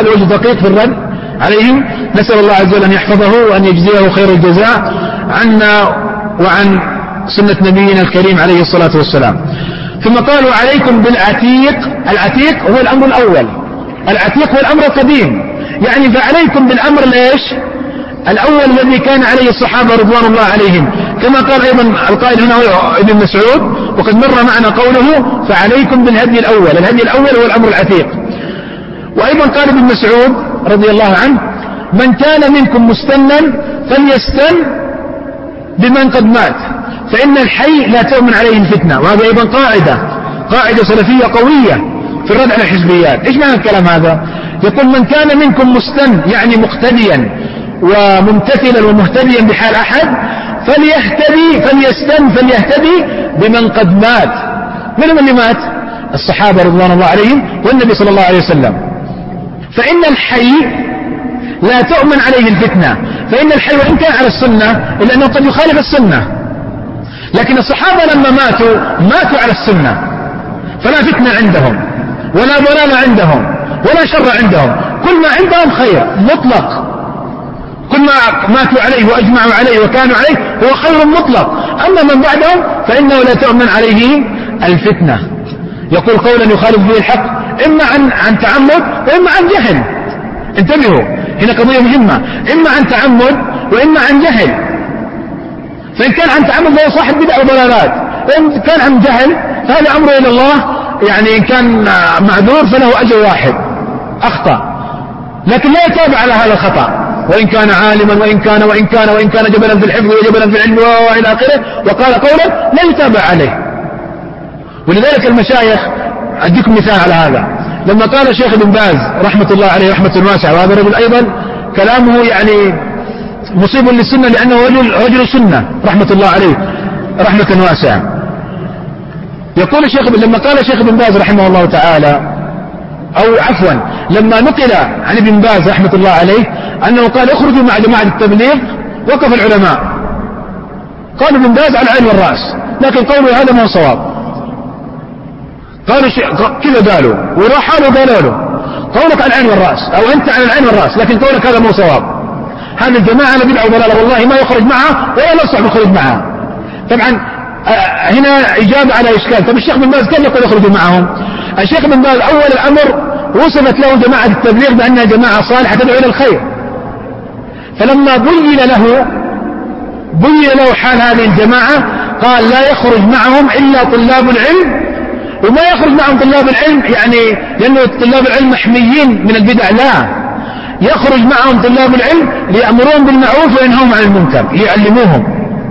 عليهم. نسأل الله عز وجل أن يحفظه وأن يجزيه خير الجزاء عنا وعن سنة نبينا الكريم عليه الصلاة والسلام. ثم قالوا عليكم بالعتيق. العتيق هو الأمر الأول، العتيق هو الأمر القديم، يعني فعليكم بالأمر الأول الذي كان عليه الصحابة رضوان الله عليهم، كما قال أيضا القائل هنا ابن مسعود، وقد مر معنا قوله فعليكم بالهدي الأول. الهدي الأول هو الأمر العتيق. وأيضا قال ابن مسعود رضي الله عنه من كان منكم مستنا فليستن بمن قد مات فإن الحي لا تؤمن عليه الفتنة. وهذا أيضا قاعدة سلفية قوية في الرد على الحزبيات. إيش معنى الكلام هذا؟ يقول من كان منكم مستن يعني مقتديا وممتثلا ومهتديا بحال أحد فليهتدي بمن قد مات. من اللي مات؟ الصحابة رضوان الله عليهم والنبي صلى الله عليه وسلم. فإن الحي لا تؤمن عليه الفتنة، فإن الحي وإن كان على السنة إلا أنه قد يخالف السنة، لكن الصحابة لما ماتوا على السنة، فلا فتنة عندهم ولا ضلال عندهم ولا شر عندهم، كل ما عندهم خير مطلق، كل مما ماتوا عليه وأجمعوا عليه وكانوا عليه هو خير مطلق. أما من بعدهم فإنه لا تؤمن عليه الفتنة. يقول قولا يخالف به الحق إما عن تعمد وإما عن جهل. انتبهوا، هنا قضية مهمة، إما عن تعمد وإما عن جهل. فإن كان عن تعمد فهو صاحب بدع وضلالات، وإن كان عن جهل فهذا أمره إلى الله، يعني إن كان معذور فله أجر واحد أخطأ، لكن لا يتابع على هذا الخطأ، وإن كان عالما وإن كان جبلا في الحفظ وجبلا في العلم وإلى آخره وقال قولا لا يتابع عليه. ولذلك المشايخ أديكم مثال على هذا، لما قال الشيخ ابن باز رحمة الله عليه رحمة واسعة، وهذا الرجل أيضا كلامه يعني مصيب للسنة لأنه رجل سنة رحمة الله عليه رحمة واسعة. يقول الشيخ لما قال الشيخ ابن باز رحمه الله تعالى، أو عفوا لما نقل عن ابن باز رحمة الله عليه أنه قال اخرجوا مع جماعة التبليغ، وقف العلماء قالوا ابن باز على العين والرأس، لكن قولوا هذا ما هو صواب. قالوا كذا قالوا، وراحوا قالوا له قولك على العين والرأس، أو أنت على العين والرأس، لكن قولك هذا مو صواب. هذه الجماعة اللي بدعوا ضلالة والله ما يخرج معها ولا نصح بالخروج معها. طبعا هنا إجابة على إشكال. طب الشيخ بن باز كيف يقول يخرجوا معهم؟ الشيخ بن باز أول الأمر وصفت له جماعة التبليغ بأنها جماعة صالحة تدعو إلى الخير، فلما بين له حال هذه الجماعة قال لا يخرج معهم إلا طلاب العلم. وما يخرج معهم طلاب العلم يعني لأنه طلاب العلم محميين من البدع، لا، يخرج معهم طلاب العلم ليأمرون بالمعروف وينهون عن المنكر، ليعلموهم.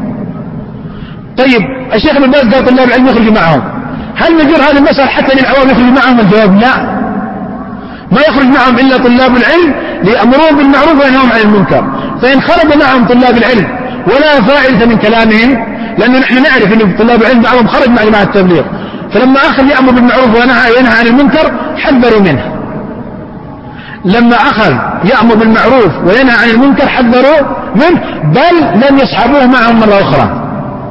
طيب الشيخ ابن باز قال طلاب العلم يخرج معهم، هل نجر هذه المسألة حتى للعوام يخرج معهم؟ الجواب لا، ما يخرج معهم إلا طلاب العلم ليأمرون بالمعروف وينهون عن المنكر. فإن خرج معهم طلاب العلم ولا فائدة من كلامهم، لأنه نحن نعرف أن طلاب العلم بعضهم خرج مع جماعة التبليغ، فلما أخذ يأمر بالمعروف وينهى عن المنكر حذروا منه. لما أخذ يأمر بالمعروف وينهى عن المنكر حذروا منه، بل لم يصحبوه معهم مرة أخرى.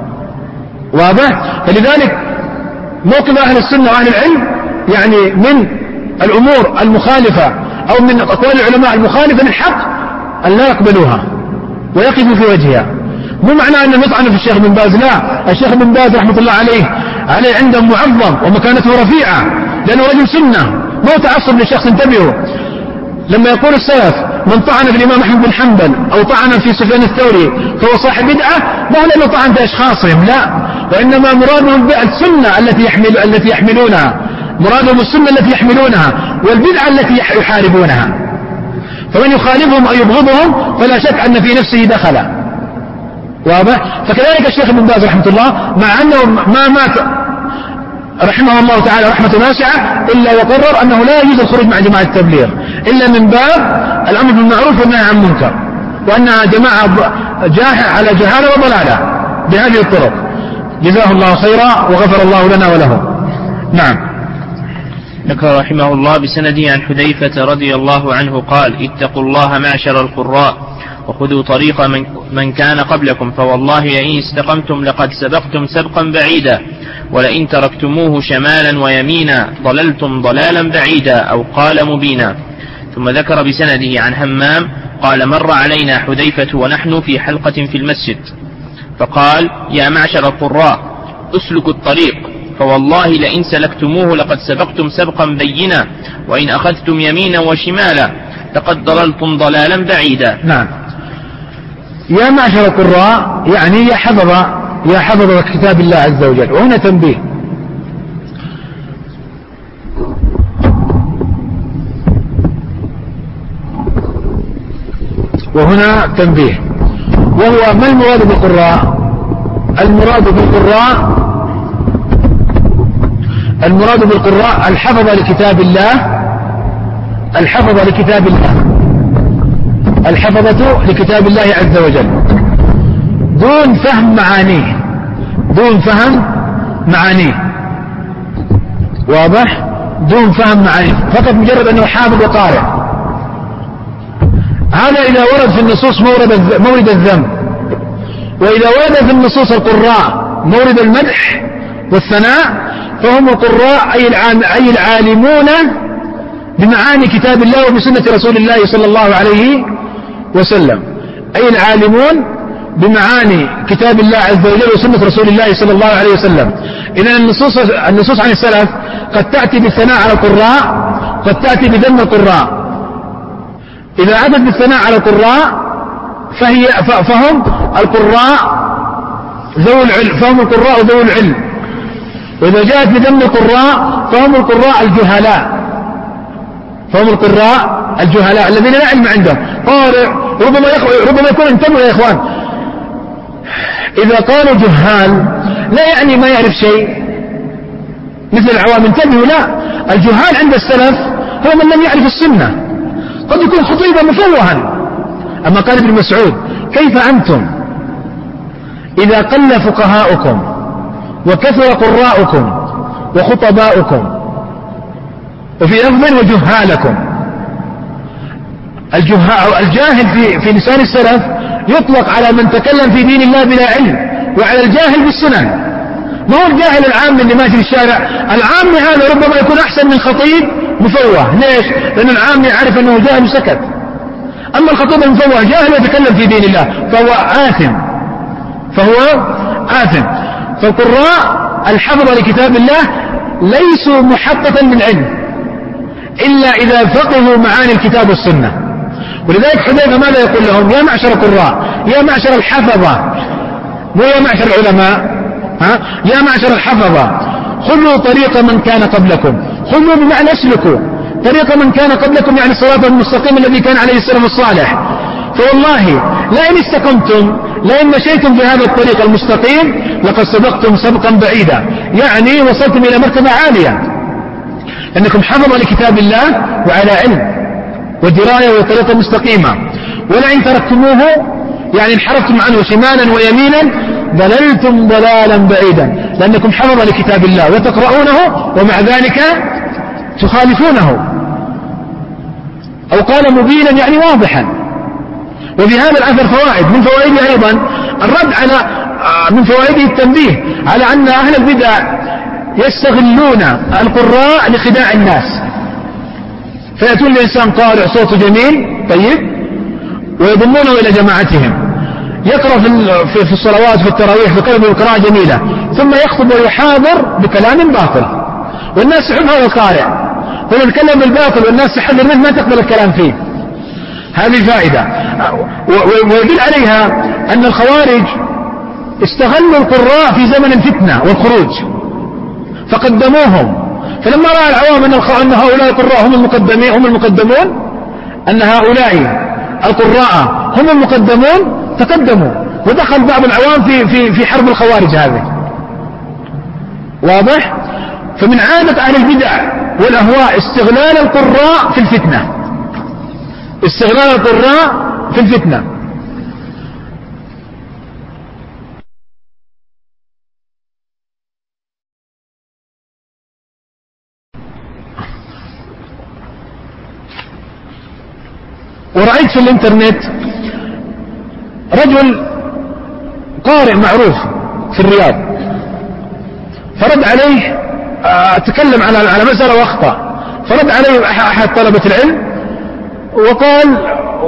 واضح؟ فلذلك موقف أهل السنة وأهل العلم يعني من الأمور المخالفة أو من أقوال العلماء المخالفة للحق أن لا يقبلوها ويقفوا في وجهها. مو معناه أن نطعن في الشيخ بن باز، لا، الشيخ بن باز رحمة الله عليه عندهم معظم ومكانته رفيعة، لأنه رجل سنة مو تعصب للشخص. انتبهوا، لما يقول السلف من طعن في الإمام أحمد بن حنبل أو طعن في سفيان الثوري فهو صاحب بدعة، ما هو لأنه طعن في أشخاصهم، لا، وإنما مرادهم السنة التي يحملونها، مرادهم السنة التي يحملونها والبدعة التي يحاربونها. فمن يخالفهم أو يبغضهم فلا شك أن في نفسه دخل. واضح؟ فكذلك الشيخ ابن باز رحمة الله مع أنه ما مات رحمه الله تعالى رحمة واسعة إلا وقرر أنه لا يجوز الخروج مع جماعة التبليغ إلا من باب الأمر بالمعروف والنهي عن المنكر، وأنها جماعة على جهالة وضلالة بهذه الطرق. جزاه الله خيرا وغفر الله لنا وله. نعم. ذكر رحمه الله بسنده عن حذيفة رضي الله عنه قال اتقوا الله معشر القراء وخذوا طريق من كان قبلكم، فوالله لئن استقمتم لقد سبقتم سبقا بعيدا، ولئن تركتموه شمالا ويمينا ضللتم ضلالا بعيدا، أو قال مبينا. ثم ذكر بسنده عن همام قال مر علينا حذيفة ونحن في حلقة في المسجد فقال يا معشر القراء اسلكوا الطريق، فوالله لئن سلكتموه لقد سبقتم سبقا بينا، وإن أخذتم يمينا وشمالا لقد ضللتم ضلالا بعيدا. نعم. يا معشر القراء يعني يا حفظ كتاب الله عز وجل. وهنا تنبيه، وهو ما المراد بالقراء؟ المراد بالقراء الحفظ لكتاب الله، الحفظة لكتاب الله عز وجل دون فهم معانيه. واضح؟ دون فهم معانيه، فقط مجرد أنه حافظ وقارئ. هذا إذا ورد في النصوص مورد الذم، وإذا ورد في النصوص القراء مورد المدح والثناء فهم القراء أي العالمون بمعاني كتاب الله وبسنة رسول الله صلى الله عليه وسلم. أي العالمون بمعاني كتاب الله عز وجل وسنة رسول الله صلى الله عليه وسلم. إذن النصوص عن السلف قد تأتي بالثناء على القراء، قد تأتي بذم القراء. إذا أتت بالثناء على القراء فهم القراء ذو العلم، وإذا جاءت بذم القراء فهم القراء الجهلاء الذين لا علم عندهم. قارئ ربما يكون انتبهوا يا إخوان، إذا قالوا جهال لا يعني ما يعرف شيء مثل العوام، انتبهوا، لا، الجهال عند السلف هو من لم يعرف السنة، قد يكون خطيبا مفوها. أما قال ابن مسعود: كيف أنتم إذا قل فقهاؤكم وكثر قراءكم وخطباؤكم، وفي لفظ وجهالكم. الجاهل في لسان السلف يطلق على من تكلم في دين الله بلا علم، وعلى الجاهل بالسنن. ما هو الجاهل العام اللي ماشي في الشارع، العام هذا ربما يكون أحسن من خطيب مفوه. ليش؟ لأن العام يعرف أنه جاهل وسكت. أما الخطيب المفوه جاهل يتكلم في دين الله فهو آثم. فالقراء الحفظ لكتاب الله ليسوا محققا من علم إلا إذا فقهوا معاني الكتاب والسنة. ولذلك حذيفة ماذا يقول لهم؟ يا معشر القراء، يا معشر الحفظة، مو يا معشر العلماء، يا معشر الحفظة، خذوا طريق من كان قبلكم. خذوا بمعنى اسلكوا طريق من كان قبلكم، يعني الصراط المستقيم الذي كان عليه السلف الصالح. فوالله لئن استقمتم، لئن مشيتم بهذا الطريق المستقيم لقد سبقتم سبقا بعيدا، يعني وصلتم إلى مرتبة عالية، أنكم حفظوا لكتاب الله وعلى علم ودراية وطريقة مستقيمة. ولئن تركتموه يعني انحرفتم عنه شمالا ويمينا ضللتم ضلالا بعيدا، لأنكم حفظوا لكتاب الله وتقرؤونه ومع ذلك تخالفونه، أو قال مبينا يعني واضحا. وفي هذا الأثر فوائد، من فوائده أيضا الرد على من فوائده التنبيه على أن أهل البدع يستغلون القراء لخداع الناس، فيأتون الإنسان قارئ صوته جميل طيب ويضمونه إلى جماعتهم، يقرأ في الصلوات في التراويح بقراءة جميلة، ثم يخطب ويحاضر بكلام باطل، والناس يحب هذا القارئ، ويتكلم بالباطل والناس تحذر منه ما تقبل الكلام فيه. هذه فائدة. ويدل عليها أن الخوارج استغلوا القراء في زمن الفتنة والخروج فقدموهم، فلما رأى العوام أن هؤلاء القراء هم المقدمون، أن هؤلاء القراء هم المقدمون تقدموا، ودخل بعض العوام في حرب الخوارج هذه. واضح؟ فمن عادة أهل البدع والأهواء استغلال القراء في الفتنة، ورأيت في الانترنت رجل قارئ معروف في الرياض فرد عليه، تكلم على مسألة واخطأ، فرد عليه أحد طلبة العلم وقال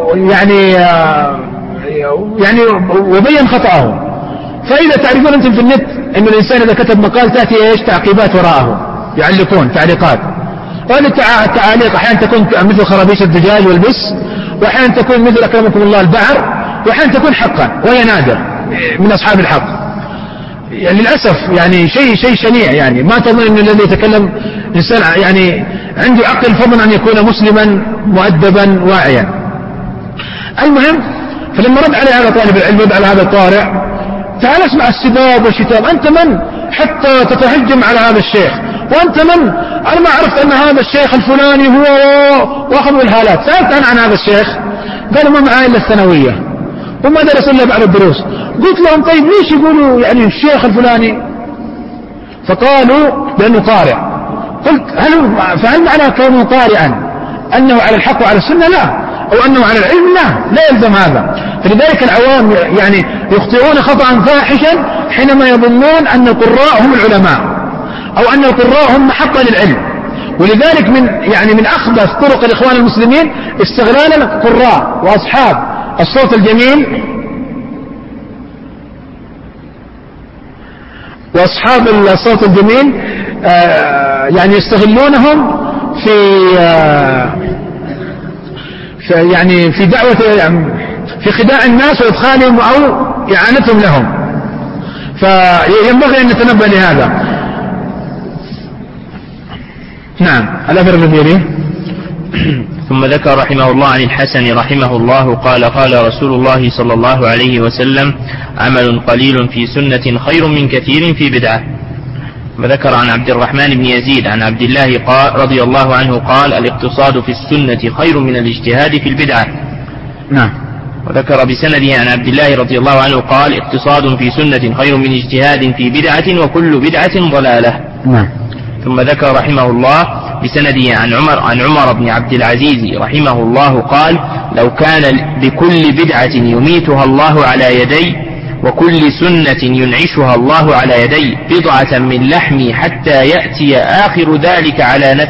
يعني وبين خطأه. فإذا تعرفون أنتم في النت أن الإنسان إذا كتب مقال تأتي تعقيبات وراءه، يعلقون تعليقات، وهذه التعاليق أحيانا تكون مثل خرابيش الدجاج والبس، وأحيانا تكون مثل أكرمكم الله البعر، وأحيانا تكون حقا، وهي نادر من أصحاب الحق. يعني للأسف يعني شيء شنيع، يعني ما تظن أن الذي يتكلم إنسان يعني عنده عقل فضلا أن يكون مسلما مؤدبا واعيا. المهم، فلما رد عليه هذا طالب العلم، رد على هذا القارئ: تعال اسمع السباب والشتام، أنت من حتى تتهجم على هذا الشيخ؟ وأنت من؟ أنا ما عرفت أن هذا الشيخ الفلاني هو، وأخذوا الحالات. سألت أنا عن هذا الشيخ، قالوا ما معاه إلا الثانوية وما درس إلا بعد الدروس. قلت لهم طيب ليش يقولوا يعني الشيخ الفلاني؟ فقالوا لأنه قارئ. قلت فهل معنى كونه قارئا أنه على الحق وعلى السنة؟ لا. أو أنه على العلم؟ لا يلزم هذا. فلذلك العوام يعني يخطئون خطأ فاحشا حينما يظنون أن القراء هم العلماء، أو أن القراء هم محقا للعلم. ولذلك من أخبث طرق الإخوان المسلمين استغلال القراء وأصحاب الصوت الجميل وأصحاب الصوت الجميل يعني يستغلونهم يعني في دعوة، في خداع الناس وإدخالهم أو إعانتهم لهم، فينبغي أن نتنبه لهذا. نعم. الأثر الذي يليه. ثم ذكر رحمه الله عن الحسن رحمه الله قال قال رسول الله صلى الله عليه وسلم: عمل قليل في سنة خير من كثير في بدعة. وذكر عن عبد الرحمن بن يزيد عن عبد الله رضي الله عنه قال: الاقتصاد في السنة خير من الاجتهاد في البدعة. نعم. وذكر بسنده عن عبد الله رضي الله عنه قال: اقتصاد في سنة خير من اجتهاد في بدعة وكل بدعة ضلالة. نعم. ثم ذكر رحمه الله بسنده عن عمر بن عبد العزيز رحمه الله قال: لو كان بكل بدعة يميتها الله على يدي وكل سنة ينعشها الله على يدي بضعة من لحمي حتى يأتي آخر ذلك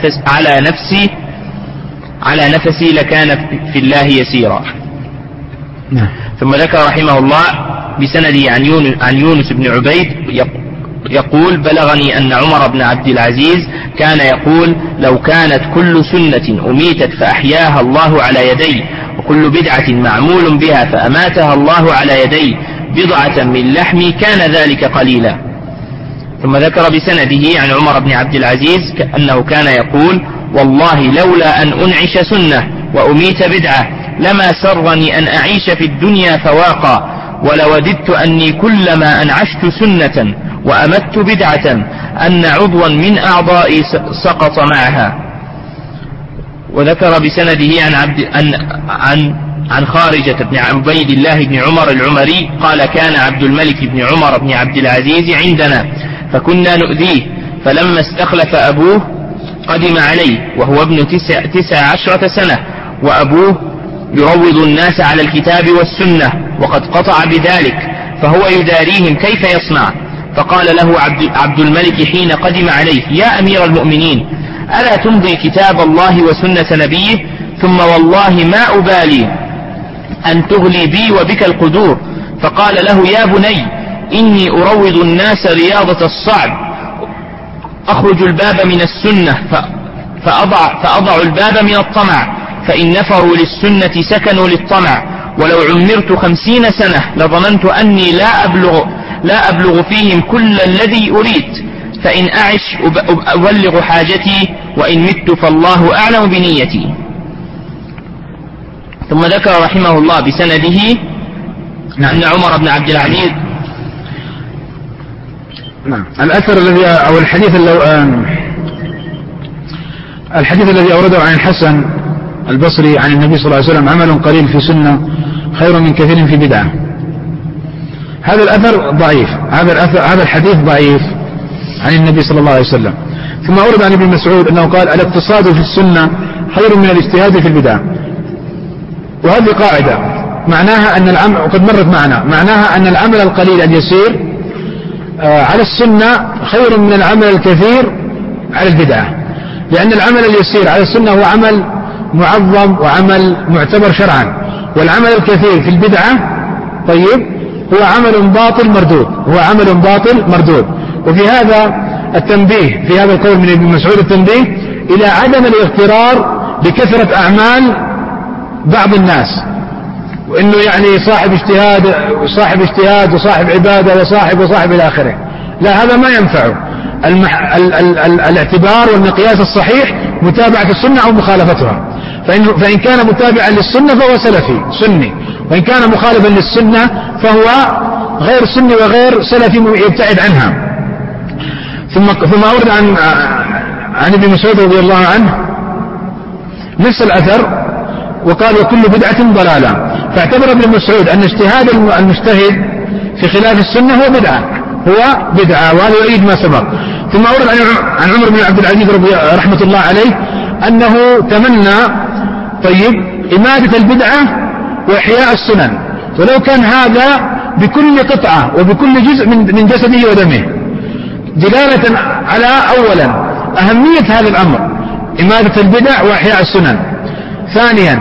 على نفسي لكان في الله يسيرا. ثم ذكر رحمه الله بسنده عن يونس بن عبيد يقول: بلغني أن عمر بن عبد العزيز كان يقول: لو كانت كل سنة أميتت فأحياها الله على يدي وكل بدعة معمول بها فأماتها الله على يدي بضعة من لحمي كان ذلك قليلا. ثم ذكر بسنده عن عمر بن عبد العزيز أنه كان يقول: والله لولا أن أنعش سنة وأميت بدعة لما سرني أن أعيش في الدنيا فواقا، ولوددت أني كلما أنعشت سنة وأمت بدعة أن عضوا من أعضائي سقط معها. وذكر بسنده عن خارجة بن عبيد الله بن عمر العمري قال: كان عبد الملك بن عمر بن عبد العزيز عندنا فكنا نؤذيه، فلما استخلف أبوه قدم عليه وهو ابن 19 سنة، وأبوه يروض الناس على الكتاب والسنة وقد قطع بذلك، فهو يداريهم كيف يصنع. فقال له عبد الملك حين قدم عليه: يا أمير المؤمنين، ألا تمضي كتاب الله وسنة نبيه؟ ثم والله ما أبالي أن تغلي بي وبك القدور. فقال له: يا بني، إني أروض الناس رياضة الصعب، أخرج الباب من السنة فأضع الباب من الطمع، فإن نفروا للسنة سكنوا للطمع، ولو عمرت 50 سنة لظننت أني لا أبلغ فيهم كل الذي أريد، فإن أعش أبلغ حاجتي، وإن مت فالله أعلم بنيتي. ثم ذكر رحمه الله بسنده أن عمر بن عبد العزيز. نعم. الأثر الذي أو الحديث الذي أورده عن الحسن البصري عن النبي صلى الله عليه وسلم: عمل قليل في سنة خير من كثير في بدعة. هذا الأثر ضعيف، هذا الحديث ضعيف عن النبي صلى الله عليه وسلم. ثم أورد عن ابن مسعود أنه قال: الاقتصاد في السنة خير من الاجتهاد في البدعة. وهذه قاعدة معناها أن العمل، وقد مرت معنا، معناها أن العمل القليل اليسير على السنة خير من العمل الكثير على البدعة، لأن العمل اليسير على السنة هو عمل معظم وعمل معتبر شرعا، والعمل الكثير في البدعة هو عمل باطل مردود. وفي هذا التنبيه، في هذا القول من ابن مسعود التنبيه إلى عدم الاغترار بكثرة أعمال بعض الناس، وإنه يعني صاحب اجتهاد وصاحب عبادة وصاحب إلى آخره. لا، هذا ما ينفعه. الاعتبار والمقياس الصحيح متابعة السنة أو مخالفتها، فإن كان متابعا للسنة فهو سني، وإن كان مخالفا للسنة فهو غير سني وغير سلفي يبتعد عنها. ثم أورد عن ابن مسعود رضي الله عنه نفس الأثر وقال: وكل بدعة ضلالة. فاعتبر ابن مسعود أن اجتهاد المجتهد في خلاف السنة هو بدعة، وهذا يعيد ما سبق. ثم أورد عن عمر بن عبد العزيز رحمة الله عليه أنه تمنى إمادة البدعة وإحياء السنن، ولو كان هذا بكل قطعة وبكل جزء من جسده ودمه، دلالة على أولا أهمية هذا الأمر، إمادة البدع وإحياء السنن. ثانيا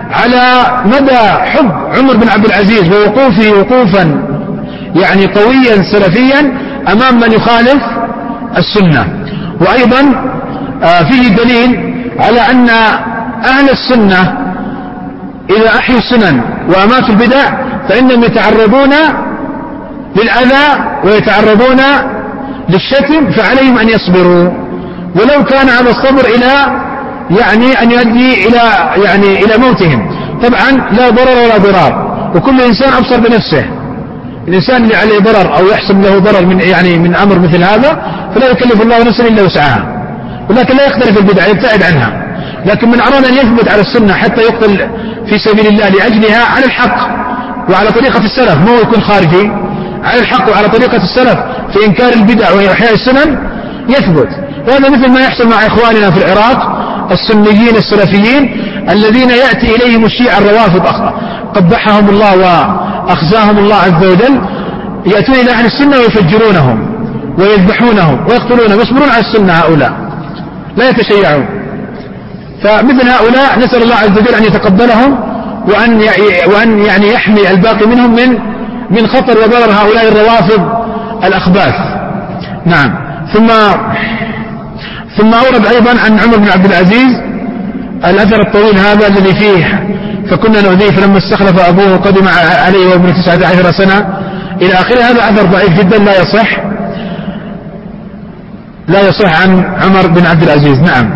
على مدى حب عمر بن عبد العزيز ووقوفه وقوفا يعني قويا سلفيا أمام من يخالف السنة. وأيضا فيه دليل على أن أهل السنة إذا أحيوا السنن وأماتوا البدع فإنهم يتعرضون للأذى ويتعرضون للشتم، فعليهم أن يصبروا، ولو كان هذا الصبر إلى يعني أن يؤدي إلى موتهم. طبعا لا ضرر ولا ضرار، وكل إنسان أبصر بنفسه. الإنسان اللي عليه ضرر أو يحصل له ضرر من أمر مثل هذا فلا يكلف الله نفسا إلا وسعها، ولكن لا يقترف البدع، يبتعد عنها. لكن من أراد أن يثبت على السنة حتى يقتل في سبيل الله لأجلها على الحق وعلى طريقة السلف، ما هو يكون خارجي، على الحق وعلى طريقة السلف في إنكار البدع وإحياء السنن يثبت. وهذا مثل ما يحصل مع إخواننا في العراق السنيين السلفيين الذين يأتي إليهم الشيعة الروافض قبحهم الله وأخزاهم الله عز وجل، يأتون إلى أهل السنة ويفجرونهم ويذبحونهم ويقتلونهم، يصبرون على السنة. هؤلاء لا يتشيعون. فمثل هؤلاء نسأل الله عز وجل أن يتقبلهم وأن يعني يحمي الباقي منهم من خطر وضرر هؤلاء الروافض الأخباث. نعم. ثم أورد أيضا عن عمر بن عبد العزيز الأثر الطويل هذا الذي فيه فكنا نؤذيه فلما استخلف أبوه قدم عليه وابن 19 سنة إلى آخره. هذا أثر ضعيف جدا لا يصح عن عمر بن عبد العزيز. نعم.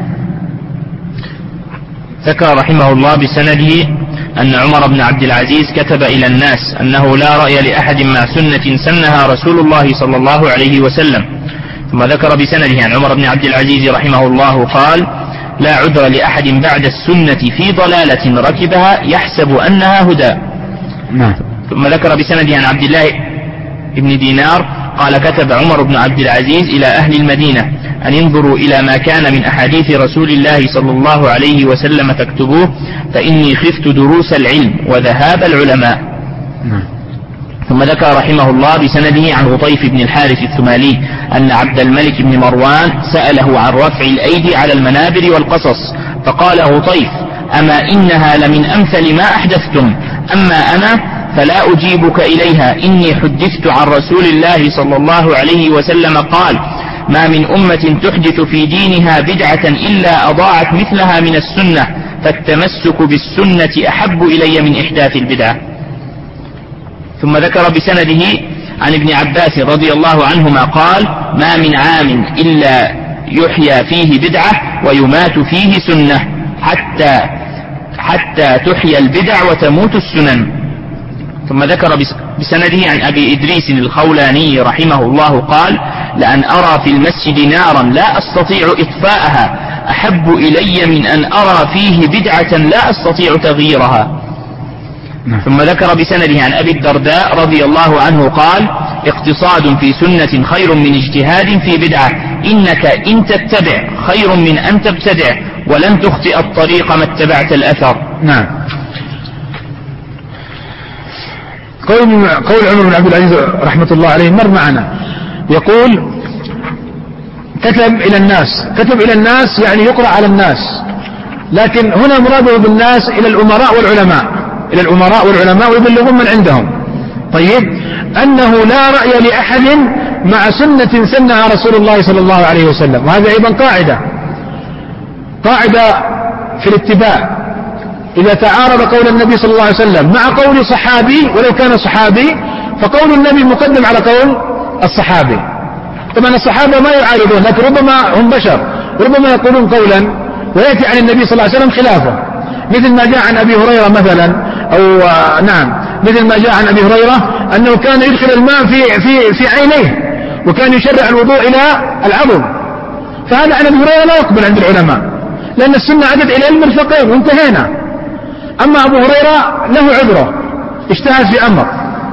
ذكر رحمه الله بسنده أن عمر بن عبد العزيز كتب إلى الناس أنه لا رأي لأحد مع سنة سنها رسول الله صلى الله عليه وسلم. ثم ذكر بسنده عن عمر بن عبد العزيز رحمه الله قال: لا عذر لأحد بعد السنة في ضلالة ركبها يحسب أنها هدى. ثم ذكر بسنده عن عبد الله بن دينار قال: كتب عمر بن عبد العزيز إلى أهل المدينة أن ينظروا إلى ما كان من أحاديث رسول الله صلى الله عليه وسلم فاكتبوه، فإني خفت دروس العلم وذهاب العلماء. ثم ذكر رحمه الله بسنده عن غطيف بن الحارث الثمالي أن عبد الملك بن مروان سأله عن رفع الأيدي على المنابر والقصص، فقال غطيف: أما إنها لمن أمثل ما أحدثتم، أما أنا فلا أجيبك إليها، إني حدثت عن رسول الله صلى الله عليه وسلم قال: ما من أمة تحدث في دينها بدعة إلا أضاعت مثلها من السنة، فالتمسك بالسنة أحب إلي من إحداث البدعة. ثم ذكر بسنده عن ابن عباس رضي الله عنهما قال: ما من عام إلا يحيى فيه بدعة ويمات فيه سنة حتى تحيى البدع وتموت السنن. ثم ذكر بسنده عن أبي إدريس الخولاني رحمه الله قال: لأن أرى في المسجد نارا لا أستطيع إطفاءها أحب إلي من أن أرى فيه بدعة لا أستطيع تغييرها. ثم ذكر بسنده عن أبي الدرداء رضي الله عنه قال: اقتصاد في سنة خير من اجتهاد في بدعة، إنك إن تتبع خير من أن تبتدع، ولن تخطئ الطريق ما اتبعت الأثر. نعم. قول عمر بن عبد العزيز رحمة الله عليه مر معنا، يقول: كتب إلى الناس يعني يقرأ على الناس، لكن هنا مراده بالناس إلى الأمراء والعلماء ويبلغون من عندهم. طيب، أنه لا رأي لأحد مع سنة سنها رسول الله صلى الله عليه وسلم. وهذا أيضا قاعدة في الاتباع. إذا تعارض قول النبي صلى الله عليه وسلم مع قول صحابي ولو كان صحابي، فقول النبي مقدم على قول الصحابي. طبعا الصحابة ما يعارضون، لكن ربما هم بشر، ربما يقولون قولا ويأتي عن النبي صلى الله عليه وسلم خلافه، مثل ما جاء عن أبي هريرة مثلا، أو مثل ما جاء عن أبي هريرة أنه كان يدخل الماء في عينيه وكان يشرع الوضوء إلى العظم. فهذا عن أبي هريرة لا يقبل عند العلماء، لأن السنة عدت إلى المرفقين وانتهينا. أما أبو هريرة له عذره، اجتهد في أمر،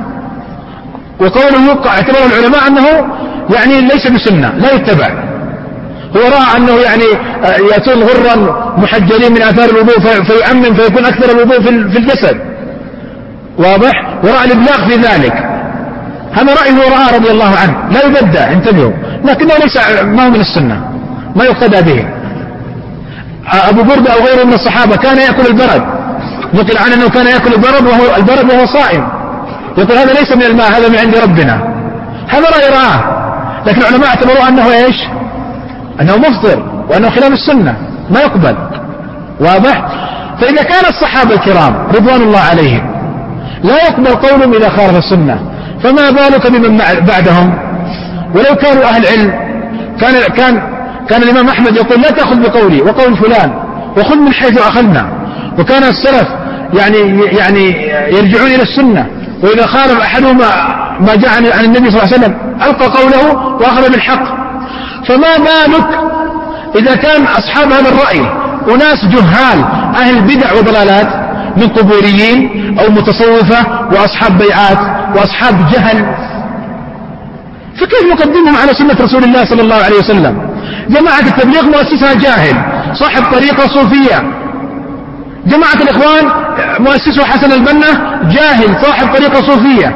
وقوله اعتبر العلماء أنه يعني ليس بسنة لا يتبع. هو رأى أنه يعني يأتون غرا محجلين من آثار الوضوء فيؤمن فيكون أكثر الوضوء في الجسد، واضح، ورأى الإبلاغ في ذلك. هذا رأيه ورأى رضي الله عنه، لا يبدع، انتبهوا، لكنه ليس ما هو من السنة، ما يقتدى به. أبو بردة أو غيره من الصحابة كان يأكل البرد نقل عنه أنه كان يأكل البرد وهو صائم، يقول هذا ليس من الماء، هذا من عند ربنا. هذا رأي رآه، لكن العلماء اعتبروا أنه إيش؟ أنه مفطر وأنه خلاف السنة ما يقبل. واضح؟ فإذا كان الصحابة الكرام رضوان الله عليهم لا يقبل قولهم إذا خالف السنة، فما بالك بمن بعدهم؟ ولو كانوا أهل علم كان الإمام أحمد يقول لا تأخذ بقولي وقول فلان، وخذ من حيث أخذنا. وكان السلف يعني يرجعون إلى السنة، وإذا خالف أحدهم ما جاء عن النبي صلى الله عليه وسلم ألقى قوله وأخذ بالحق. فما بالك إذا كان أصحاب هذا الرأي وناس جهال أهل بدع وضلالات من قبوريين أو متصوفة وأصحاب بيعات وأصحاب جهل، فكيف نقدمهم على سنة رسول الله صلى الله عليه وسلم؟ جماعة التبليغ مؤسسها جاهل صاحب طريقة صوفية، جماعة الإخوان مؤسسه حسن البنا جاهل صاحب طريقة صوفية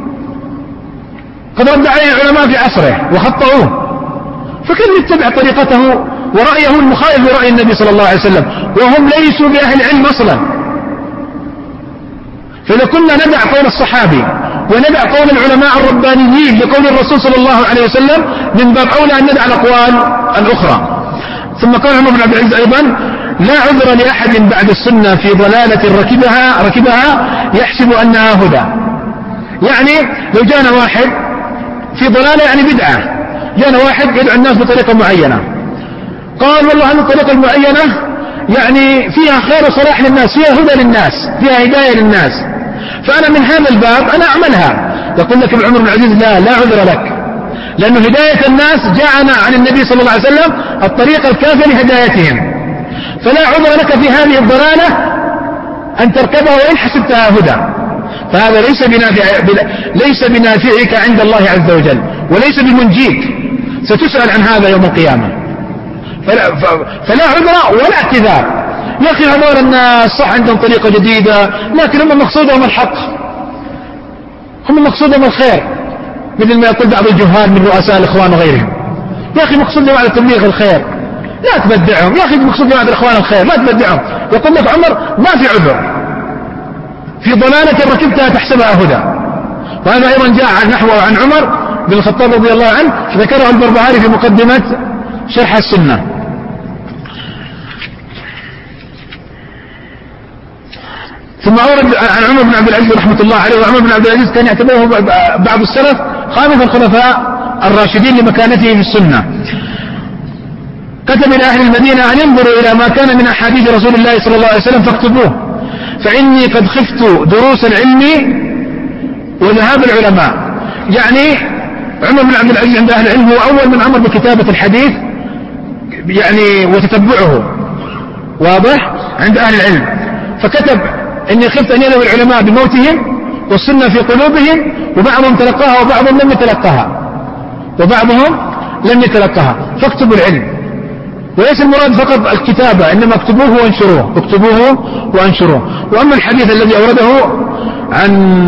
قد رد عليه العلماء في عصره وخطأوه، فكيف نتبع طريقته ورأيه المخالف لرأي النبي صلى الله عليه وسلم وهم ليسوا بأهل علم أصلا؟ فإذا كنا ندع قول الصحابي وندع قول العلماء الربانيين لقول الرسول صلى الله عليه وسلم، من باب أولى أن ندع الأقوال الأخرى. ثم قال عمر بن عبد العزيز أيضا لا عذر لأحد بعد السنة في ضلالة ركبها يحسب أنها هدى. يعني لو جانا واحد في ضلالة يعني بدعة، جانا واحد يدعو الناس بطريقة معينة، قال والله هذه الطريقة المعينة يعني فيها خير وصلاح للناس، فيها هدى للناس، فيها هداية للناس، فأنا من هذا الباب أنا أعملها. يقول لك ابن عمر بن العزيز لا عذر لك، لأنه هداية الناس جاءنا عن النبي صلى الله عليه وسلم الطريقة الكافية لهدايتهم، فلا عذر لك في هذه الضلالة أن تركبها وإن حسبتها هدى. فهذا ليس بنافعك عند الله عز وجل وليس بمنجيك، ستسأل عن هذا يوم القيامة. فلا عذر ولا اعتذار. يا أخي هذول الناس صح عندهم طريقة جديدة، لكن هم مقصودهم الحق، هم مقصودهم الخير، مثل ما يقول بعض الجهال من رؤساء الإخوان وغيرهم، يا أخي مقصودهم على تبليغ الخير لا تبدعهم، يا أخي مقصودهم على الإخوان الخير لا تبدعهم. يقول لك عمر ما في عذر في ضلالة ركبتها تحسبها هدى. وهذا أيضا جاء عن نحوه عن عمر بن الخطاب رضي الله عنه، ذكره البربهاري في مقدمة شرح السنة. ثم أورد عن عمر بن عبد العزيز رحمة الله عليه، وعمر بن عبد العزيز كان يعتبره بعض السلف خامس الخلفاء الراشدين لمكانته في السنة. كتب إلى أهل المدينة أن ينظروا إلى ما كان من أحاديث رسول الله صلى الله عليه وسلم فاكتبوه، فإني قد خفت دروس العلم وذهاب العلماء. يعني عمر بن عبد العزيز عند أهل العلم هو أول من أمر بكتابة الحديث يعني وتتبعه، واضح عند أهل العلم، فكتب إني خفت أن يذهب العلماء بموتهم والسنة في قلوبهم، وبعضهم تلقاها وبعضهم لم يتلقاها فاكتبوا العلم. وليس المراد فقط الكتابة، إنما اكتبوه وانشروه. وأما الحديث الذي أورده عن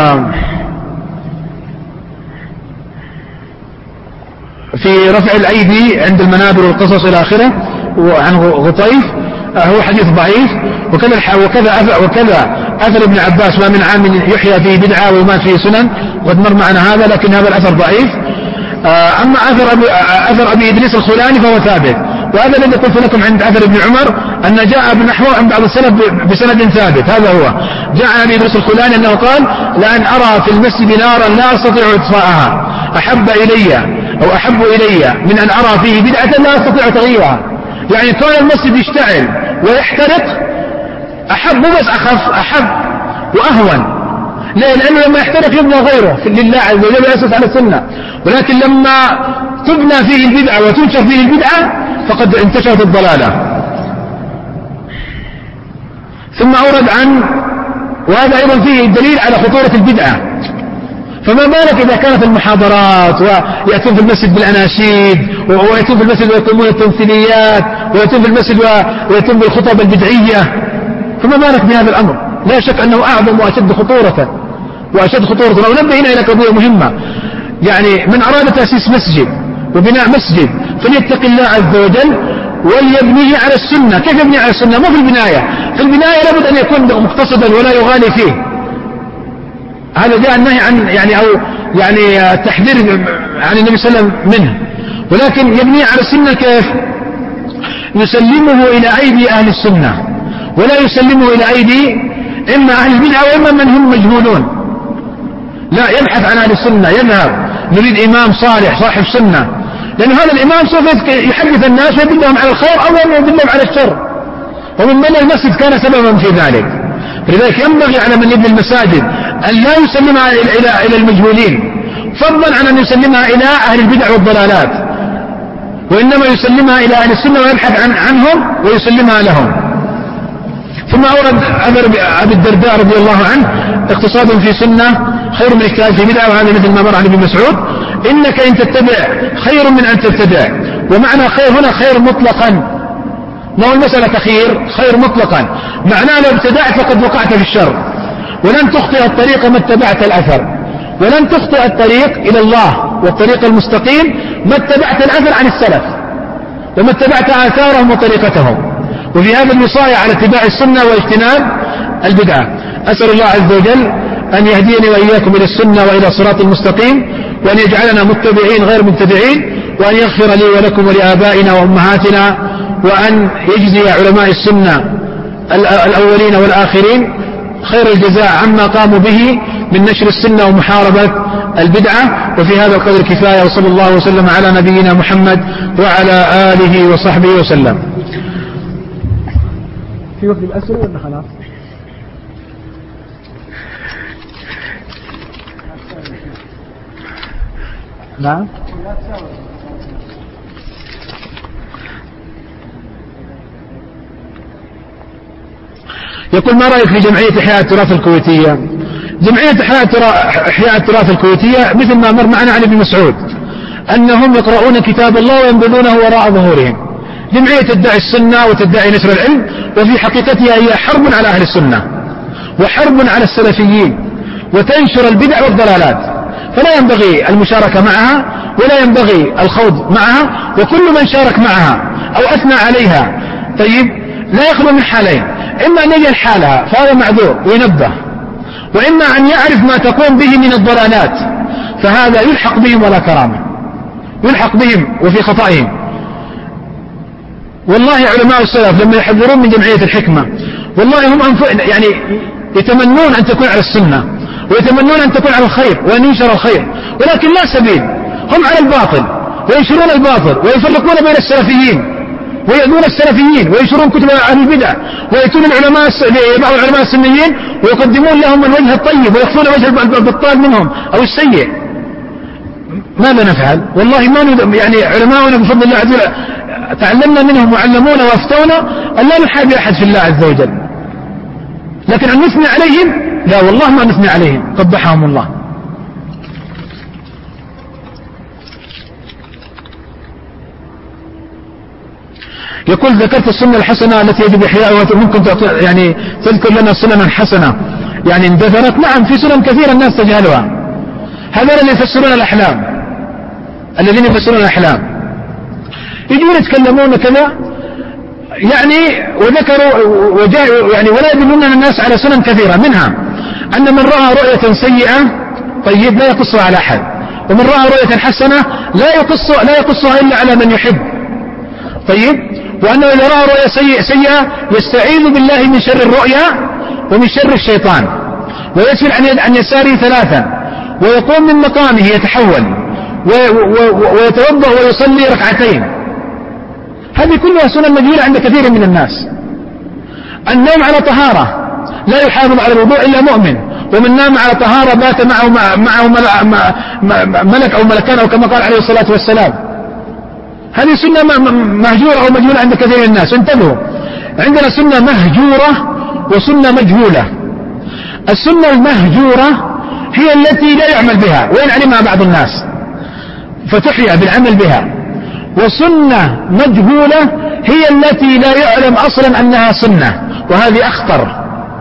في رفع الأيدي عند المنابر والقصص إلى آخره وعن غطيف هو حديث ضعيف. وكذا أثر ابن عباس ما من عام يحيى فيه بدعة ويمات فيه سنن، وقد مر معنا هذا، لكن هذا الأثر ضعيف. أما أثر أبي إدريس الخولاني فهو ثابت. وهذا الذي قلت لكم عند أثر ابن عمر أن جاء بنحوه عن بعض السلف بسند ثابت، هذا هو. جاء عن أبي إدريس الخولاني أنه قال لأن أرى في المسجد نارا لا أستطيع إطفاءها أحب إلي من أن أرى فيه بدعة لا أستطيع تغييرها. يعني كون المسجد يشتعل ويحترق أحب، بس أحب وأهون. لأنه لما يحترق يبنى غيره لله عز وجل ويأسس على السنة، ولكن لما تبنى فيه البدعة وتنشر فيه البدعة فقد انتشرت الضلالة. ثم أورد وهذا أيضا فيه دليل على خطورة البدعة. فما بالك إذا كانت المحاضرات ويأتون في المسجد بالأناشيد ويأتون في المسجد ويقومون التمثيليات ويأتون في المسجد ويأتون بالخطب البدعية، فما بالك بهذا الأمر؟ لا شك أنه أعظم وأشد خطورة. ونبه هنا إلى قضية مهمة، يعني من أراد تأسيس مسجد وبناء مسجد فليتق الله عز وجل وليبنيه على السنة. كيف يبني على السنة؟ مو في البناية. في البناية لابد أن يكون مقتصدا ولا يغالي فيه. هذا جاء النهي عن يعني تحذير عن النبي صلى الله عليه وسلم منه. ولكن يبنيه على السنة كيف؟ يسلمه إلى أيدي أهل السنة، ولا يسلمه إلى أيدي إما أهل البدعة وإما من هم مجهولون. لا، يبحث عن أهل السنة، يذهب نريد إمام صالح صاحب سنة، لأن هذا الإمام سوف يحدث الناس ويدلهم على الخير أو يدلهم على الشر، ومن بنى المسجد كان سببا في ذلك. لذلك ينبغي على من يبني المساجد أن لا يسلمها إلى المجهولين، فضلا عن أن يسلمها إلى أهل البدع والضلالات، وإنما يسلمها إلى أهل السنة ويبحث عنهم ويسلمها لهم. ثم أورد أثر أبي الدرداء رضي الله عنه: اقتصاد في سنة خير من اجتهاد في بدعة. وهذا مثل ما مر عن ابن مسعود: إنك إن تتبع خير من أن تبتدع. ومعنى خير هنا خير مطلقا، ما هو المسألة خير مطلقا، معناه لو ابتدعت فقد وقعت في الشر، ولن تخطئ الطريق ما اتبعت الأثر، ولن تخطئ الطريق إلى الله والطريق المستقيم ما اتبعت الأثر عن السلف وما اتبعت آثارهم وطريقتهم. وفي هذا الوصاية على اتباع السنة واجتناب البدعة. أسأل الله عز وجل أن يهديني وإياكم إلى السنة وإلى صراط المستقيم، وأن يجعلنا متبعين غير مبتدعين، وأن يغفر لي ولكم ولآبائنا وأمهاتنا، وأن يجزي علماء السنة الأولين والآخرين خير الجزاء عما قاموا به من نشر السنة ومحاربة البدعة. وفي هذا القدر كفاية، وصلى الله وسلم على نبينا محمد وعلى آله وصحبه وسلم. في وقت الأسئلة ولا خلاص؟ نعم. يقول: ما رأيك في جمعية إحياء التراث الكويتية؟ جمعية إحياء التراث الكويتية مثل ما مر معنا عن ابن مسعود أنهم يقرؤون كتاب الله وينبذونه وراء ظهورهم. جمعية تدعي السنة وتدعي نشر العلم، وفي حقيقتها هي حرب على أهل السنة وحرب على السلفيين، وتنشر البدع والضلالات، فلا ينبغي المشاركة معها ولا ينبغي الخوض معها. وكل من شارك معها أو أثنى عليها طيب لا يخلو من حالين: إما أن يجهل حالها فهذا معذور وينبه، وإما أن يعرف ما تقوم به من الضلالات فهذا يلحق بهم ولا كرامة، يلحق بهم وفي خطئهم. والله علماء السلف لما يحذرون من جمعية الحكمة والله هم يعني يتمنون أن تكون على السنة، ويتمنون أن تكون على الخير وأن ينشر الخير، ولكن لا سبيل، هم على الباطل وينشرون الباطل ويفرقون بين السلفيين ويأذون السلفيين وينشرون كتب أهل البدع ويأتون بعض العلماء السنيين ويقدمون لهم الوجه الطيب ويخفون وجه البطال منهم أو السيء. ماذا نفعل؟ والله ما يعني علماؤنا بفضل الله عز وجل تعلمنا منهم وعلمونا وافتونا أن لا نحابي أحد في الله عز وجل، لكن أن نثني عليهم لا، والله ما نثني عليهم، قبحهم الله. يقول: ذكرت السنة الحسنة التي يجب إحياءها، ممكن يعني تذكر لنا سننا حسنة يعني اندثرت؟ نعم، في سنن كثيرة الناس تجهلها. هذول اللي يفسرون الأحلام، الذين يفسرون الأحلام يجون يتكلمون كذا يعني، وذكروا يعني ولا يدلون الناس على سنن كثيرة، منها أن من رأى رؤية سيئة طيب لا يقصها على أحد، ومن رأى رؤية حسنة لا يقصها إلا على من يحب طيب، وأنه إذا رأى رؤية سيئة يستعيذ بالله من شر الرؤيا ومن شر الشيطان، ويسفل عن يساره 3، ويقوم من مقامه يتحول ويتوضأ ويصلي 2 هذه كلها سنن مجهولة عند كثير من الناس. النوم على طهارة، لا يحافظ على الوضوء إلا مؤمن، ومن نام على طهارة بات معه ملك أو ملكان أو كما قال عليه الصلاة والسلام. هذه سنة مهجورة أو مجهولة عند كثير من الناس. انتبهوا، عندنا سنة مهجورة وسنة مجهولة. السنة المهجورة هي التي لا يعمل بها وإن علمها بعض الناس فتحيا بالعمل بها، وسنة مجهولة هي التي لا يعلم أصلا أنها سنة، وهذه أخطر.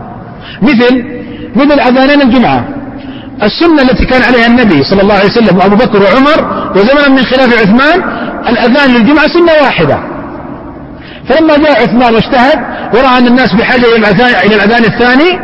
مثل أذانين الجمعة، السنة التي كان عليها النبي صلى الله عليه وسلم وأبو بكر وعمر وزمنا من خلاف عثمان، الأذان للجمعة سنة واحدة فلما جاء عثمان واجتهد ورأى أن الناس بحاجة إلى الأذان الثاني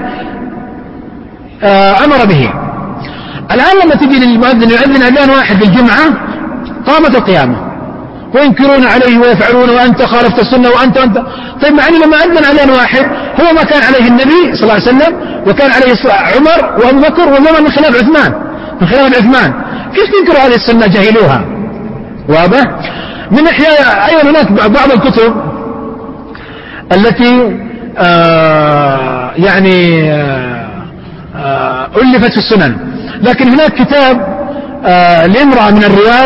أمر به. الآن لما تجي للمؤذن يؤذن أذان واحد في الجمعة قامت القيامة وينكرون عليه ويفعلون وأنت خالفت السنة وأنت طيب معني لما أذن أذان واحد هو ما كان عليه النبي صلى الله عليه وسلم وكان عليه عمر وأبو بكر وزمن من خلاف عثمان كيف تنكروا هذه السنة؟ جهلوها. واضح؟ من أحياء أيضا هناك بعض الكتب التي ألفت في السنن، لكن هناك كتاب لامرأة من الرياض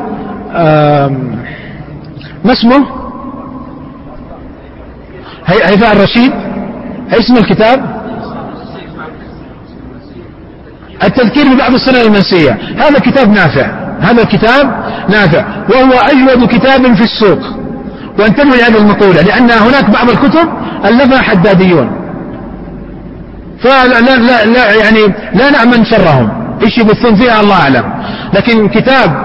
ما اسمه؟ هيفاء الرشيد. اسم الكتاب التذكير ببعض السنن المنسية. هذا كتاب نافع وهو أجود كتاب في السوق. وانتبهوا لهذه المقولة لأن هناك بعض الكتب ألفها حداديون لا نأمن شرهم إيش يبثون فيها الله أعلم. لكن كتاب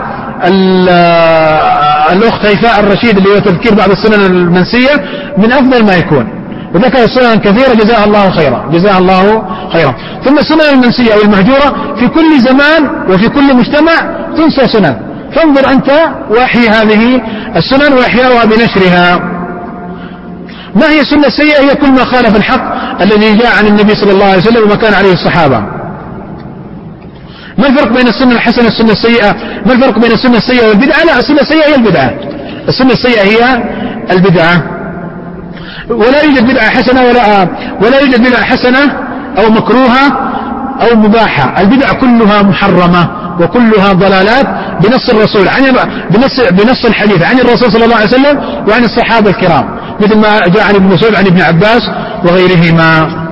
الأخت هيفاء الرشيد اللي هو تذكير بعض السنن المنسية من أفضل ما يكون، وذكر سنن كثيرة جزاها الله خيرا. ثم السنن المنسية والمهجورة في كل زمان وفي كل مجتمع تنسى سنن، فانظر أنت وأحيي هذه السنن وإحياؤها بنشرها. ما هي السنة السيئة؟ هي كل ما خالف الحق الذي جاء عن النبي صلى الله عليه وسلم وما كان عليه الصحابة. ما الفرق بين السنة الحسنة والسنة السيئة؟ ما الفرق بين السنة السيئة والبدعة؟ لا، السنة السيئة هي البدعة. السنة السيئة هي البدعة، ولا يوجد بدعة حسنة ولا يوجد بدعة حسنة أو مكروهة أو مباحة. البدع كلها محرمة وكلها ضلالات بنص الرسول بنص الحديث عن الرسول صلى الله عليه وسلم وعن الصحابة الكرام، مثل ما جاء عن ابن مسعود عن ابن عباس وغيرهما.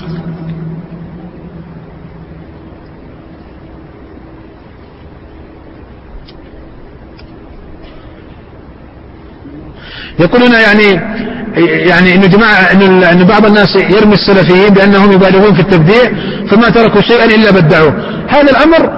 يقولون إن جماعة إن بعض الناس يرمي السلفيين بأنهم يبالغون في التبديع فما تركوا شيئا إلا بدعوه. هذا الأمر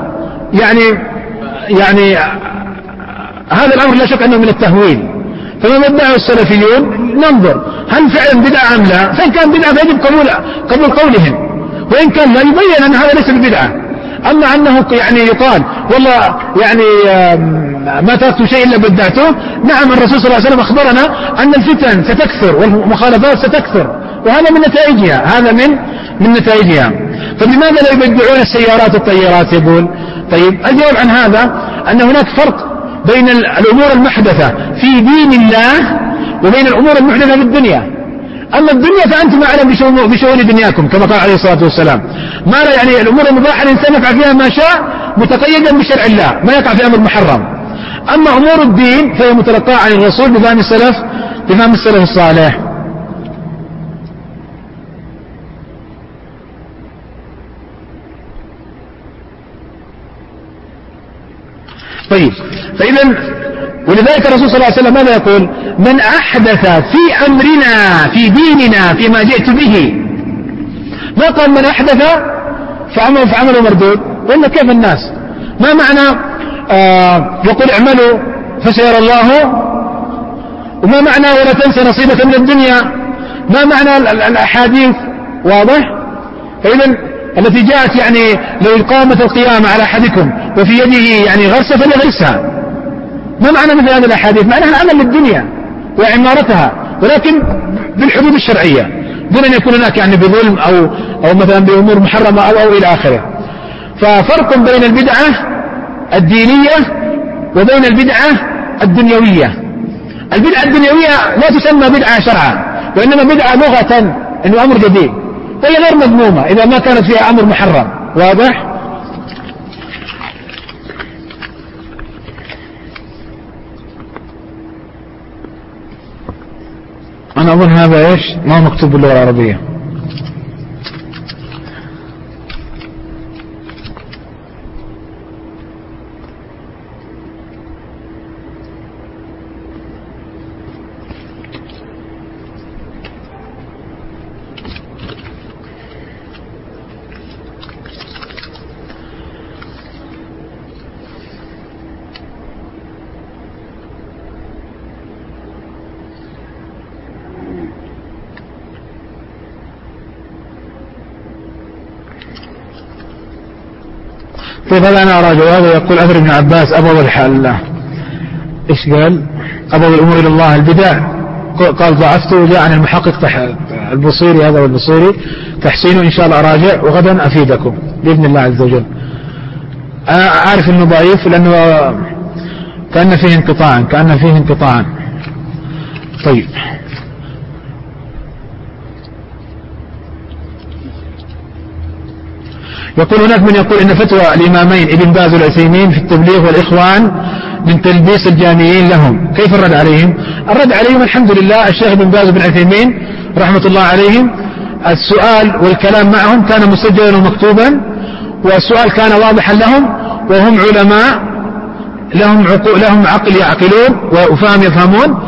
هذا الأمر لا شك أنه من التهويل. فما بدعه السلفيون ننظر هل فعلا بدعة أم لا، فإن كان بدعة فيجب قبول قولهم، وإن كان لا يبين أن هذا ليس ببدعة. أما أنه يقال والله ما تركت شيء إلا بدعته، نعم الرسول صلى الله عليه وسلم أخبرنا أن الفتن ستكثر والمخالفات ستكثر، وهذا من نتائجها. فبماذا لا يبدعون السيارات والطيارات؟ يقول طيب الجواب عن هذا أن هناك فرق بين الأمور المحدثة في دين الله وبين الأمور المحدثة في الدنيا. أما الدنيا فأنتم أعلم بشؤون دنياكم كما قال عليه الصلاة والسلام. ما لا الأمور المباحة الإنسان يفعل فيها ما شاء متقيدا بشرع الله، ما يقع في أمر محرم. أما أمور الدين فهي متلقاة عن الرسول بفهم السلف الصالح. طيب ولذلك الرسول صلى الله عليه وسلم ماذا يقول؟ من أحدث في أمرنا في ديننا فيما جئت به. ما قال من أحدث فعمله مردود، وإن كيف الناس ما معنى يقول اعملوا فسيرى الله، وما معنى ولا تنسى نصيبك من الدنيا، ما معنى الأحاديث؟ واضح؟ فإذا التي جاءت لو قامت القيامة على أحدكم وفي يده غرسة فليغرسها، ما معنى مثل هذه الأحاديث؟ معناها العمل للدنيا وعمارتها، ولكن بالحدود الشرعية دون أن يكون هناك بظلم أو مثلا بأمور محرمة أو إلى آخره. ففرق بين البدعة الدينية وبين البدعة الدنيوية. البدعة الدنيوية لا تسمى بدعة شرعا، وإنما بدعة لغة إنه أمر جديد، وهي غير مذمومة إذا ما كانت فيها أمر محرم. واضح؟ أنا أظن هذا ما هو مكتوب باللغة العربية. طيب هذا أنا أراجع. وهذا يقول أثر ابن عباس أبغض الحال، إيش قال؟ أبغض الأمور إلى الله البدع، قال ضعفته. وجاء عن المحقق البصيري، هذا والبصيري تحسينه. إن شاء الله أراجع وغدا أفيدكم بإذن الله عز وجل. أنا عارف أنه ضعيف لأنه كأن فيه انقطاعا. طيب يقول هناك من يقول إن فتوى الإمامين ابن باز والعثيمين في التبليغ والإخوان من تلبيس الجامعين لهم، كيف الرد عليهم؟ الرد عليهم الحمد لله الشيخ ابن باز وابن عثيمين رحمة الله عليهم السؤال والكلام معهم كان مسجلا ومكتوبا، والسؤال كان واضحا لهم، وهم علماء لهم عقل يعقلون وفهم يفهمون،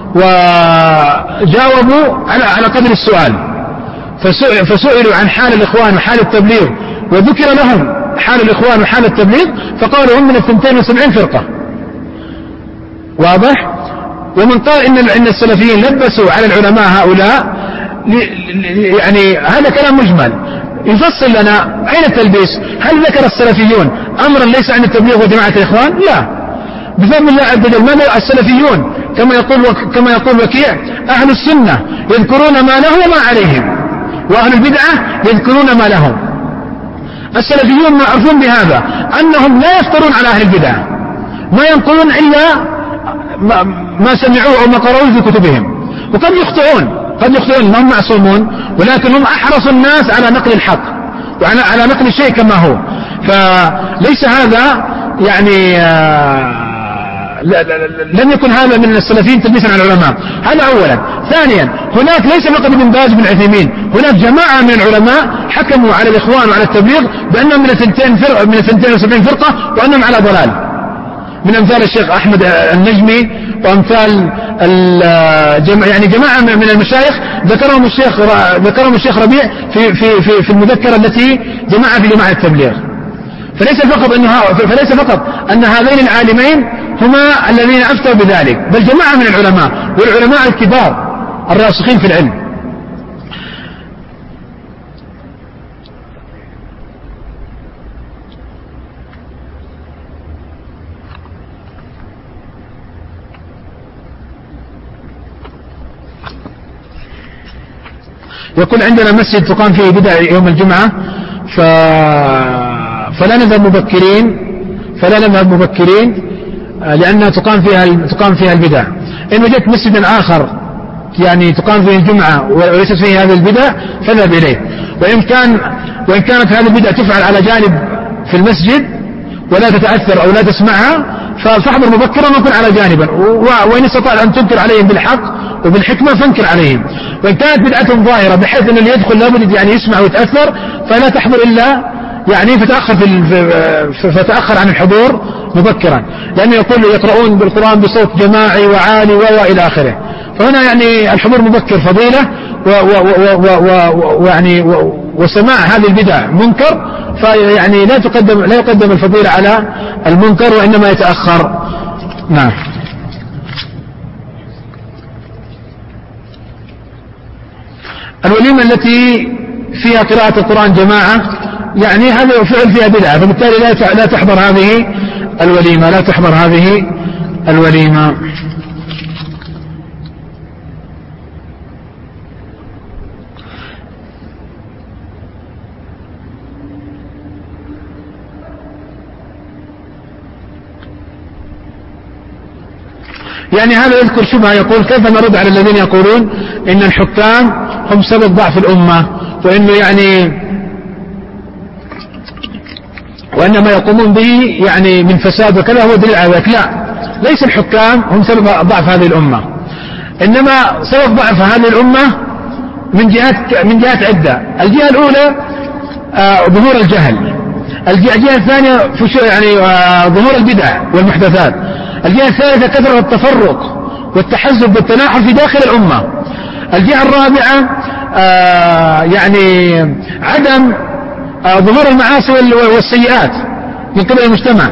وجاوبوا على قدر السؤال. فسئلوا عن حال الإخوان وحال التبليغ، وذكر لهم حال الإخوان وحال التبليغ، فقالوا هم من 72 فرقة. واضح؟ ومن قال إن السلفيين لبسوا على العلماء هؤلاء، يعني هذا كلام مجمل. يفصل لنا أين التلبيس؟ هل ذكر السلفيون أمرا ليس عن التبليغ وجماعة الإخوان؟ لا، بفضل الله عز وجل. ماذا السلفيون كما يقول وكيع أهل السنة يذكرون ما له وما عليهم، وأهل البدعة يذكرون ما لهم. السلفيون معروفون بهذا أنهم لا يفترون على أهل البدعة، ما ينقلون إلا ما سمعوه أو ما قرأوه في كتبهم، وقد يخطئون ما هم معصومون، ولكن هم أحرص الناس على نقل الحق وعلى نقل الشيء كما هو. فليس هذا يعني لم يكن هذا من السلفيين تلبيسا على العلماء. هذا أولا. ثانيا هناك ليس فقط ابن باز بن عثيمين، هناك جماعة من العلماء حكموا على الإخوان وعلى التبليغ بأنهم من 72 فرقة وأنهم على ضلال، من أمثال الشيخ أحمد النجمي وأمثال يعني جماعة من المشايخ ذكرهم الشيخ ربيع في المذكرة التي جمعها في جماعة التبليغ. فليس فقط أن هذين العالمين هما الذين أفتوا بذلك، بل جماعة من العلماء، والعلماء الكبار الراسخين في العلم. يقول عندنا مسجد تقام فيه بدع يوم الجمعة، فلا نذهب مبكرين لأنها تقام فيها البدع. إن وجدت مسجدا آخر يعني تقام فيه الجمعة وليست فيه هذه البدع فاذهب إليه. وإن كانت هذه البدع تفعل على جانب في المسجد ولا تتأثر أو لا تسمعها فاحضر مبكرا وكن على جانبا، وإن استطعت أن تنكر عليهم بالحق وبالحكمة فانكر عليهم. وإن كانت بدعة ظاهرة بحيث أن اللي يدخل لابد يعني يسمع ويتأثر فلا تحضر إلا يعني فتأخر عن الحضور مبكرا، لأنه يقرؤون بالقرآن بصوت جماعي وعالي وإلى آخره. فهنا يعني الحضور مبكر فضيلة، ويعني وسماع هذه البدع منكر، فيعني لا يقدم الفضيلة على المنكر وإنما يتأخر. نعم. الوليمة التي فيها قراءة القرآن جماعة يعني هذا فعل فيها بدعة، فبالتالي لا تحضر هذه الوليمة. يعني هذا يذكر شبهة، يقول كيف نرد على الذين يقولون إن الحكام هم سبب ضعف الأمة، وإن ما يقومون به يعني من فساد وكذا هو دليل على ذلك. لا، ليس الحكام هم سبب ضعف هذه الأمة، إنما سبب ضعف هذه الأمة من جهات عدة. الجهة الأولى ظهور الجهل، الجهة الثانية ظهور البدع والمحدثات، الجهة الثالثة كثرة التفرق والتحزب والتناحر في داخل الأمة، الجهة الرابعة يعني عدم ظهور المعاصي والسيئات من قبل المجتمع.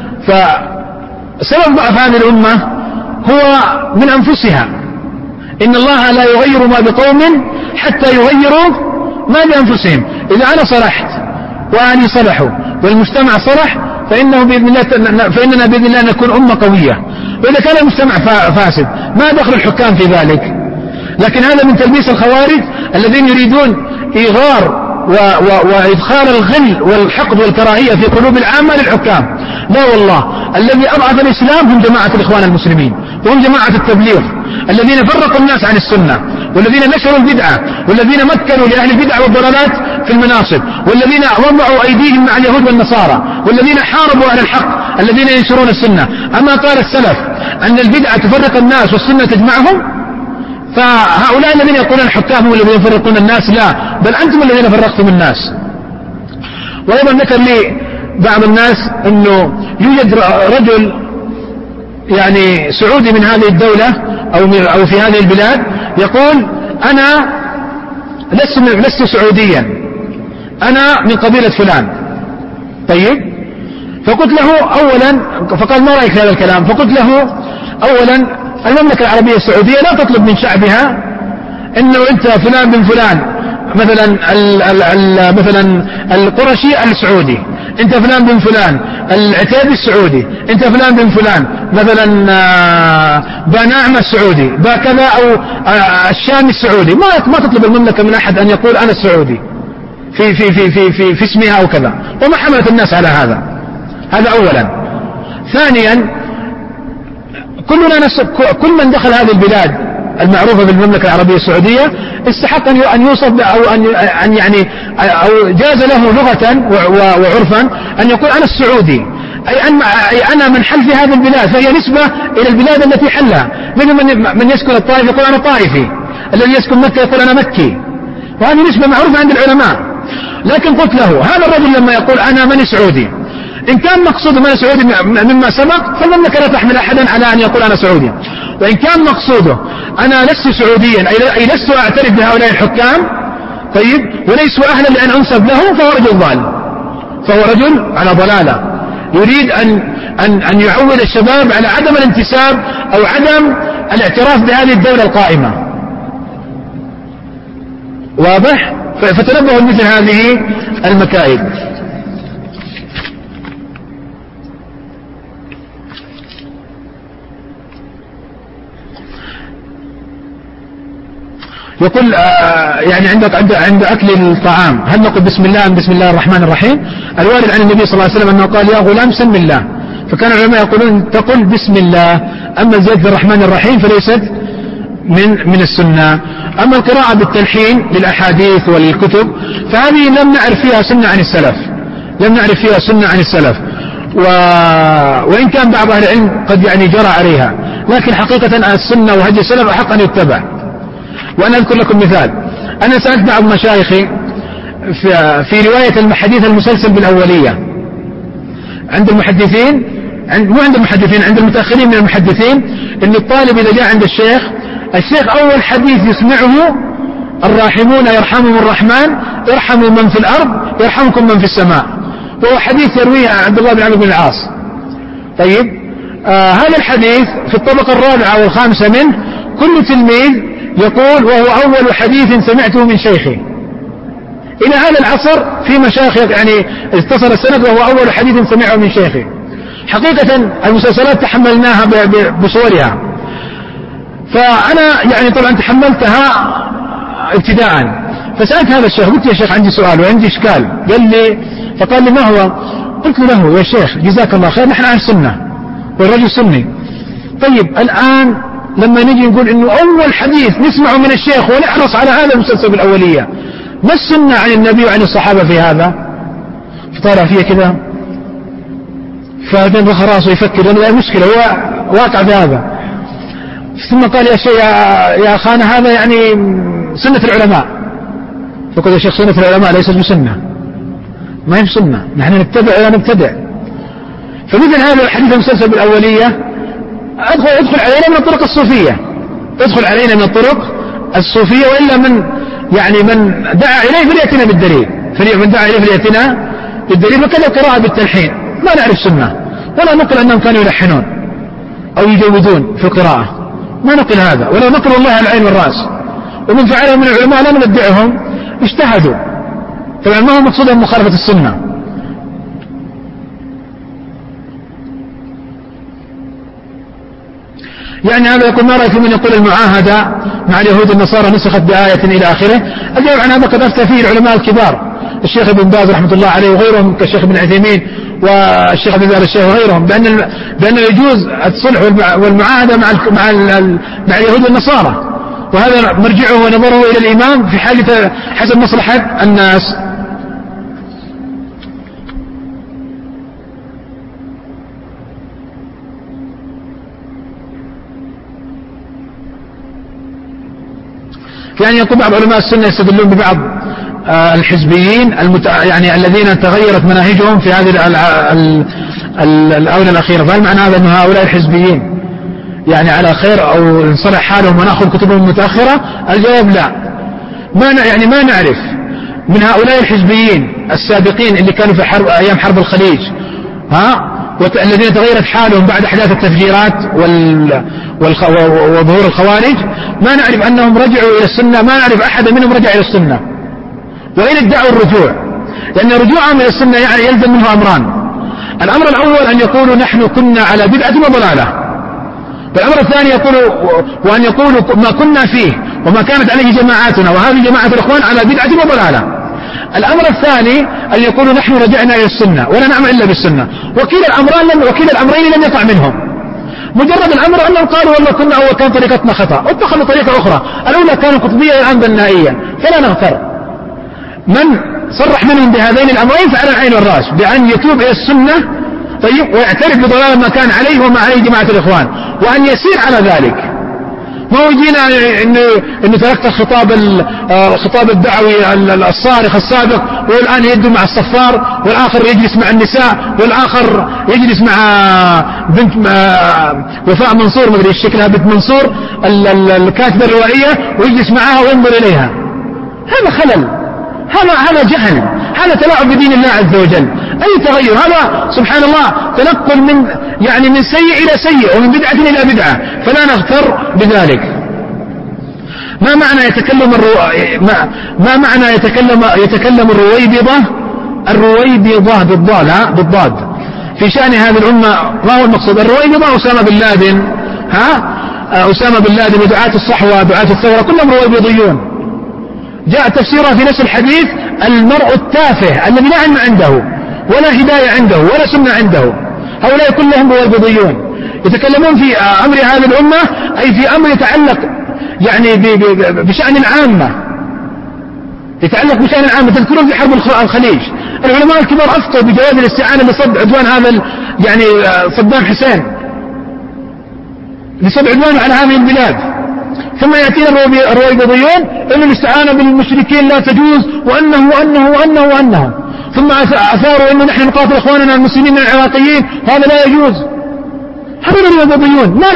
فسبب ضعف هذه الأمة هو من أنفسها. إن الله لا يغير ما بقوم حتى يغيروا ما بأنفسهم. إذا أنا صلحت وأهلي صلحوا والمجتمع صلح فإننا بإذن الله نكون أمة قوية. وإذا كان المجتمع فاسد ما دخل الحكام في ذلك؟ لكن هذا من تلبيس الخوارج الذين يريدون إيغار وإدخال الغل والحقد والكراهية في قلوب العامة للحكام. لا والله، الذي أضعف الإسلام هم جماعة الإخوان المسلمين وهم جماعة التبليغ الذين فرقوا الناس عن السنة، والذين نشروا البدعة، والذين مكنوا لأهل البدع والضلالات في المناصب، والذين وضعوا أيديهم مع اليهود والنصارى، والذين حاربوا أهل الحق الذين ينشرون السنة. أما قال السلف أن البدعة تفرق الناس والسنة تجمعهم، فهؤلاء الذين يقولون الحكام هم الذين يفرقون الناس، لا، بل أنتم الذين فرقتم الناس. وأيضا ذكر لي بعض الناس أنه يوجد رجل يعني سعودي من هذه الدولة أو في هذه البلاد يقول أنا لست سعوديا، أنا من قبيلة فلان. طيب، فقلت له أولا، فقال ما رأيك في هذا الكلام؟ فقلت له أولا المملكة العربية السعودية لا تطلب من شعبها انه انت فلان بن فلان، مثلا القرشي السعودي، انت فلان بن فلان العتيبي السعودي، انت فلان بن فلان مثلا بناعمة السعودي، كذا او الشامي السعودي. ما تطلب المملكة من احد ان يقول انا السعودي في اسمها او كذا، وما حملت الناس على هذا. هذا اولا. ثانيا، كل من دخل هذه البلاد المعروفة بالمملكة العربية السعودية استحق أن يوصف أو جاز له لغة وعرفا أن يقول أنا السعودي، أي أنا من حل في هذه البلاد، فهي نسبة إلى البلاد التي حلها. مثل من يسكن الطائف يقول أنا طائفي، الذي يسكن مكة يقول أنا مكي، وهذه نسبة معروفة عند العلماء. لكن قلت له هذا الرجل لما يقول أنا من سعودي، إن كان مقصود من سعودي مما سبق فالمملكة لا تحمل أحدا على أن يقول أنا سعودي، وإن كان مقصوده أنا لست سعوديا أي لست أعترف بهؤلاء الحكام، طيب، وليسوا أهلا لأن أنسب لهم، فهو رجل ضال، فهو رجل على ضلالة يريد أن يعود الشباب على عدم الانتساب أو عدم الاعتراف بهذه الدولة القائمة. واضح؟ فتنبهوا مثل هذه المكائد. يقول يعني عند أكل الطعام هل نقول بسم الله أم بسم الله الرحمن الرحيم؟ الوارد عن النبي صلى الله عليه وسلم أنه قال يا غلام سم الله، فكان العلماء يقولون تقول بسم الله، أما زيادة الرحمن الرحيم فليست من السنة. أما القراءة بالتلحين للأحاديث وللكتب فهذه لم نعرف فيها سنة عن السلف، وإن كان بعض أهل العلم قد يعني جرى عليها، لكن حقيقة السنة وهدي السلف أحق أن يتبع. وأنا أذكر لكم مثال، أنا سألت بعض مشايخي في رواية الحديث المسلسل بالأولية عند المحدثين، عند المتأخرين من المحدثين، إن الطالب إذا جاء عند الشيخ أول حديث يسمعه الراحمون يرحمهم الرحمن ارحموا من في الأرض يرحمكم من في السماء، وهو حديث يرويه عبد الله بن عمرو بن العاص. طيب، هذا الحديث في الطبقة الرابعة والخامسة منه كل تلميذ يقول وهو أول حديث سمعته من شيخي. إلى هذا العصر في مشايخ يعني اتصل السند وهو أول حديث سمعه من شيخي. حقيقة المسلسلات تحملناها بصورها، فأنا يعني طبعا تحملتها ابتداء، فسألت هذا الشيخ قلت يا شيخ عندي سؤال وعندي إشكال، فقال لي ما هو؟ قلت له يا شيخ جزاك الله خير نحن أهل سنة والرجل سني، طيب الآن لما نجي نقول إنه أول حديث نسمعه من الشيخ ونحرص على هذا المسلسل بالأولية، ما السنة عن النبي وعن الصحابة في هذا؟ فطالع فيه كذا، فبين راسه يفكر لأنه لا مشكلة هو واقع بهذا، ثم قال يا شيخ يا أخانا هذا يعني سنة العلماء. فقال يا شيخ سنة العلماء ليست بسنة، ما هي بسنة، نحن نتبع ولا نبتدع. فمثل هذا الحديث المسلسل بالأولية ادخل علينا من الطرق الصوفية، وإلا من دعا إليه فليأتنا بالدليل، وكذا القراءة بالتلحين ما نعرف سنة، ولا نقل أنهم كانوا يلحنون أو يجودون في القراءة، ما نقل هذا، ولا نقل الله على العين والرأس، ومن فعله من العلماء لا نبدعهم اجتهدوا، طبعا ما هو مقصودهم مخالفة السنة، يعني هذا يقول ما رأيك من يقول المعاهدة مع اليهود النصارى نسخت بآية إلى آخره؟ الجواب عن هذا قد أفتى فيه العلماء الكبار، الشيخ ابن باز رحمة الله عليه وغيرهم كالشيخ ابن عثيمين والشيخ ابن باز الشيخ وغيرهم بأن يجوز الصلح والمعاهدة مع اليهود والنصارى، وهذا مرجعه ونظره إلى الإمام في حاجة حسب مصلحة الناس. يعني يقول بعض علماء السنة يستدلون ببعض الحزبيين يعني الذين تغيرت مناهجهم في هذه الآونة الأخيرة، فهل معنى هذا أن هؤلاء الحزبيين يعني على خير أو انصلح حالهم ونأخذ كتبهم متأخرة؟ الجواب لا، ما نعرف من هؤلاء الحزبيين السابقين اللي كانوا في أيام حرب الخليج الذين تغيرت حالهم بعد أحداث التفجيرات وظهور الخوارج، ما نعرف أنهم رجعوا إلى السنة، ما نعرف أحد منهم رجع إلى السنة وإن ادعوا الرجوع، لأن رجوعهم إلى السنة يعني يلزم منه أمران: الأمر الأول أن يقولوا نحن كنا على بدعة وضلالة، والأمر الثاني وأن يقولوا ما كنا فيه وما كانت عليه جماعاتنا وهذه جماعة الإخوان على بدعة وضلالة. الأمر الثاني أن يقولوا نحن رجعنا إلى السنة ولا نعمل إلا بالسنة، وكلا الأمرين لم يقع منهم. مجرد الأمر أنهم قالوا والله كنا أول كان طريقتنا خطأ واتخذوا طريقة أخرى، الأولى كانوا قطبية الآن بنائية، فلا نغتر. من صرح منهم بهذين الأمرين فعلى العين والرأس بأن يتوب إلى السنة ويعترف بضلال ما كان عليه وما عليه جماعة الإخوان وأن يسير على ذلك. ما هو يجينا إنه تركت الخطاب الدعوي الصارخ السابق والآن يدعو مع الصفار، والآخر يجلس مع النساء، والآخر يجلس مع بنت وفاء منصور ما أدري شكلها بنت منصور الكاتبة الروائية ويجلس معها وينظر إليها. هذا خلل، هذا جهل، هذا تلاعب بدين الله عز وجل. أي تغير؟ هذا سبحان الله تنقل من سيء إلى سيء ومن بدعة إلى بدعة، فلا نغتر بذلك. ما معنى يتكلم الرويبضة بالضاد في شأن هذه الأمة؟ ما هو المقصود؟ الرويبضة أسامة بن لادن ودعاة الصحوة ودعاة الثورة كلهم رويبضيون. جاء تفسيرها في نفس الحديث: المرء التافه الذي لا علم عنده ولا هداية عنده ولا سنة عنده، هؤلاء كلهم رويبضيون. يتكلمون في أمر هذه الأمة أي في أمر يتعلق يعني بشأن العامة، يتعلق بشأن العامة. تذكرون في حرب الخليج العلماء الكبار أفتوا بجواز الاستعانة لصد عدوان هذا يعني صدام حسين، لصد عدوانه على هذه البلاد، ثم يأتينا الرويبضيون أن الاستعانة بالمشركين لا تجوز وأنه ثم أثاروا أنه نحن نقاتل إخواننا المسلمين العراقيين هذا لا يجوز. هؤلاء الرويبضيون ما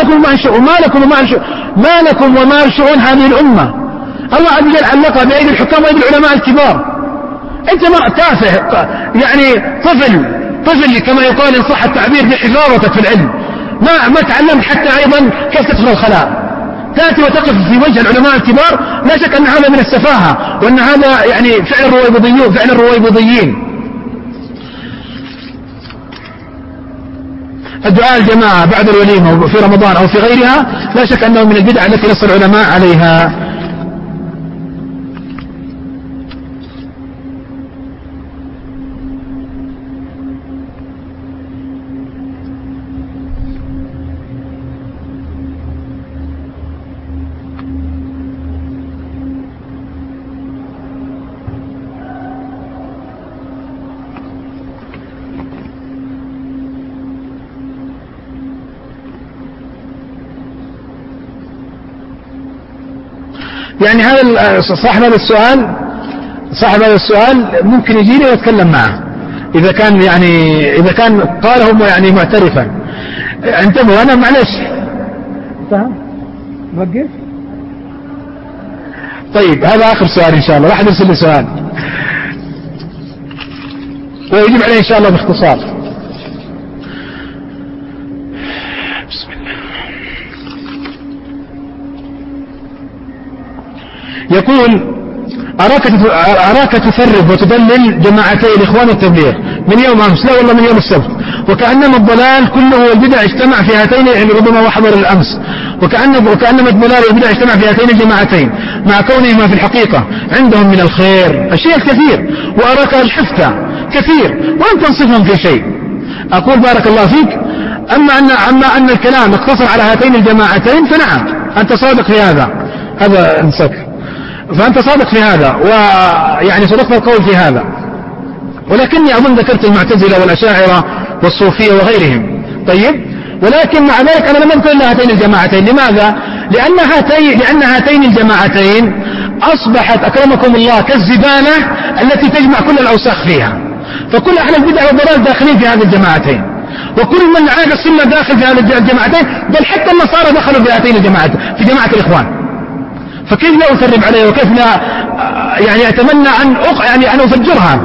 لكم وما شؤون هذه الأمة. الله عز وجل علقها بأيدي الحكام وأيدي العلماء الكبار. أنت تافه يعني طفل كما يقال إن صح التعبير بحفاظتك في العلم، ما تعلمت حتى أيضا كيف تدخل الخلاء، تأتي وتقف في وجه العلماء الكبار. لا شك أن هذا من السفاهة وأن هذا يعني فعل الرويبضيين. الدعاء الجماعة بعد الوليمة في رمضان أو في غيرها لا شك أنه من البدع التي نص العلماء عليها. يعني هذا صاحب هذا السؤال ممكن يجيني ويتكلم معه إذا كان قاله يعني معترفا. انتبهوا، أنا معلش وقف. طيب هذا آخر سؤال إن شاء الله، راح نرسل لي سؤال ويجيب عليه إن شاء الله باختصار. بسم الله. يقول أراك تفرق وتدلل جماعتي الإخوان والتبليغ من يوم أمس، لا والله من يوم السبت، وكأنما الضلال كله والبدع اجتمع في هاتين، يعني ربما وحضر الأمس، وكأنما الضلال والبدع اجتمع في هاتين الجماعتين، مع كونهما في الحقيقة عندهم من الخير الشيء الكثير، وأراك الحفتة كثير وأن تنصفهم في شيء. أقول بارك الله فيك، أما أن الكلام اقتصر على هاتين الجماعتين فنعم أنت صادق في هذا انسك، فأنت صادق في هذا، ويعني صدقت القول في هذا. ولكني أظن ذكرت المعتزلة والأشاعرة والصوفية وغيرهم. طيب، ولكن مع ذلك أنا لم أذكر إلا هاتين الجماعتين. لماذا؟ لأن هاتين الجماعتين أصبحت أكرمكم الله كالزبالة التي تجمع كل الأوساخ فيها، فكل أهل البدع والضلال داخلين في هذه الجماعتين، وكل من عاد السنة داخل في هذه الجماعتين، بل حتى النصارى دخلوا في هاتين الجماعتين، في جماعة الإخوان. فكيف لا أثرب عليه، وكيف لا يعني أتمنى أن أفجرها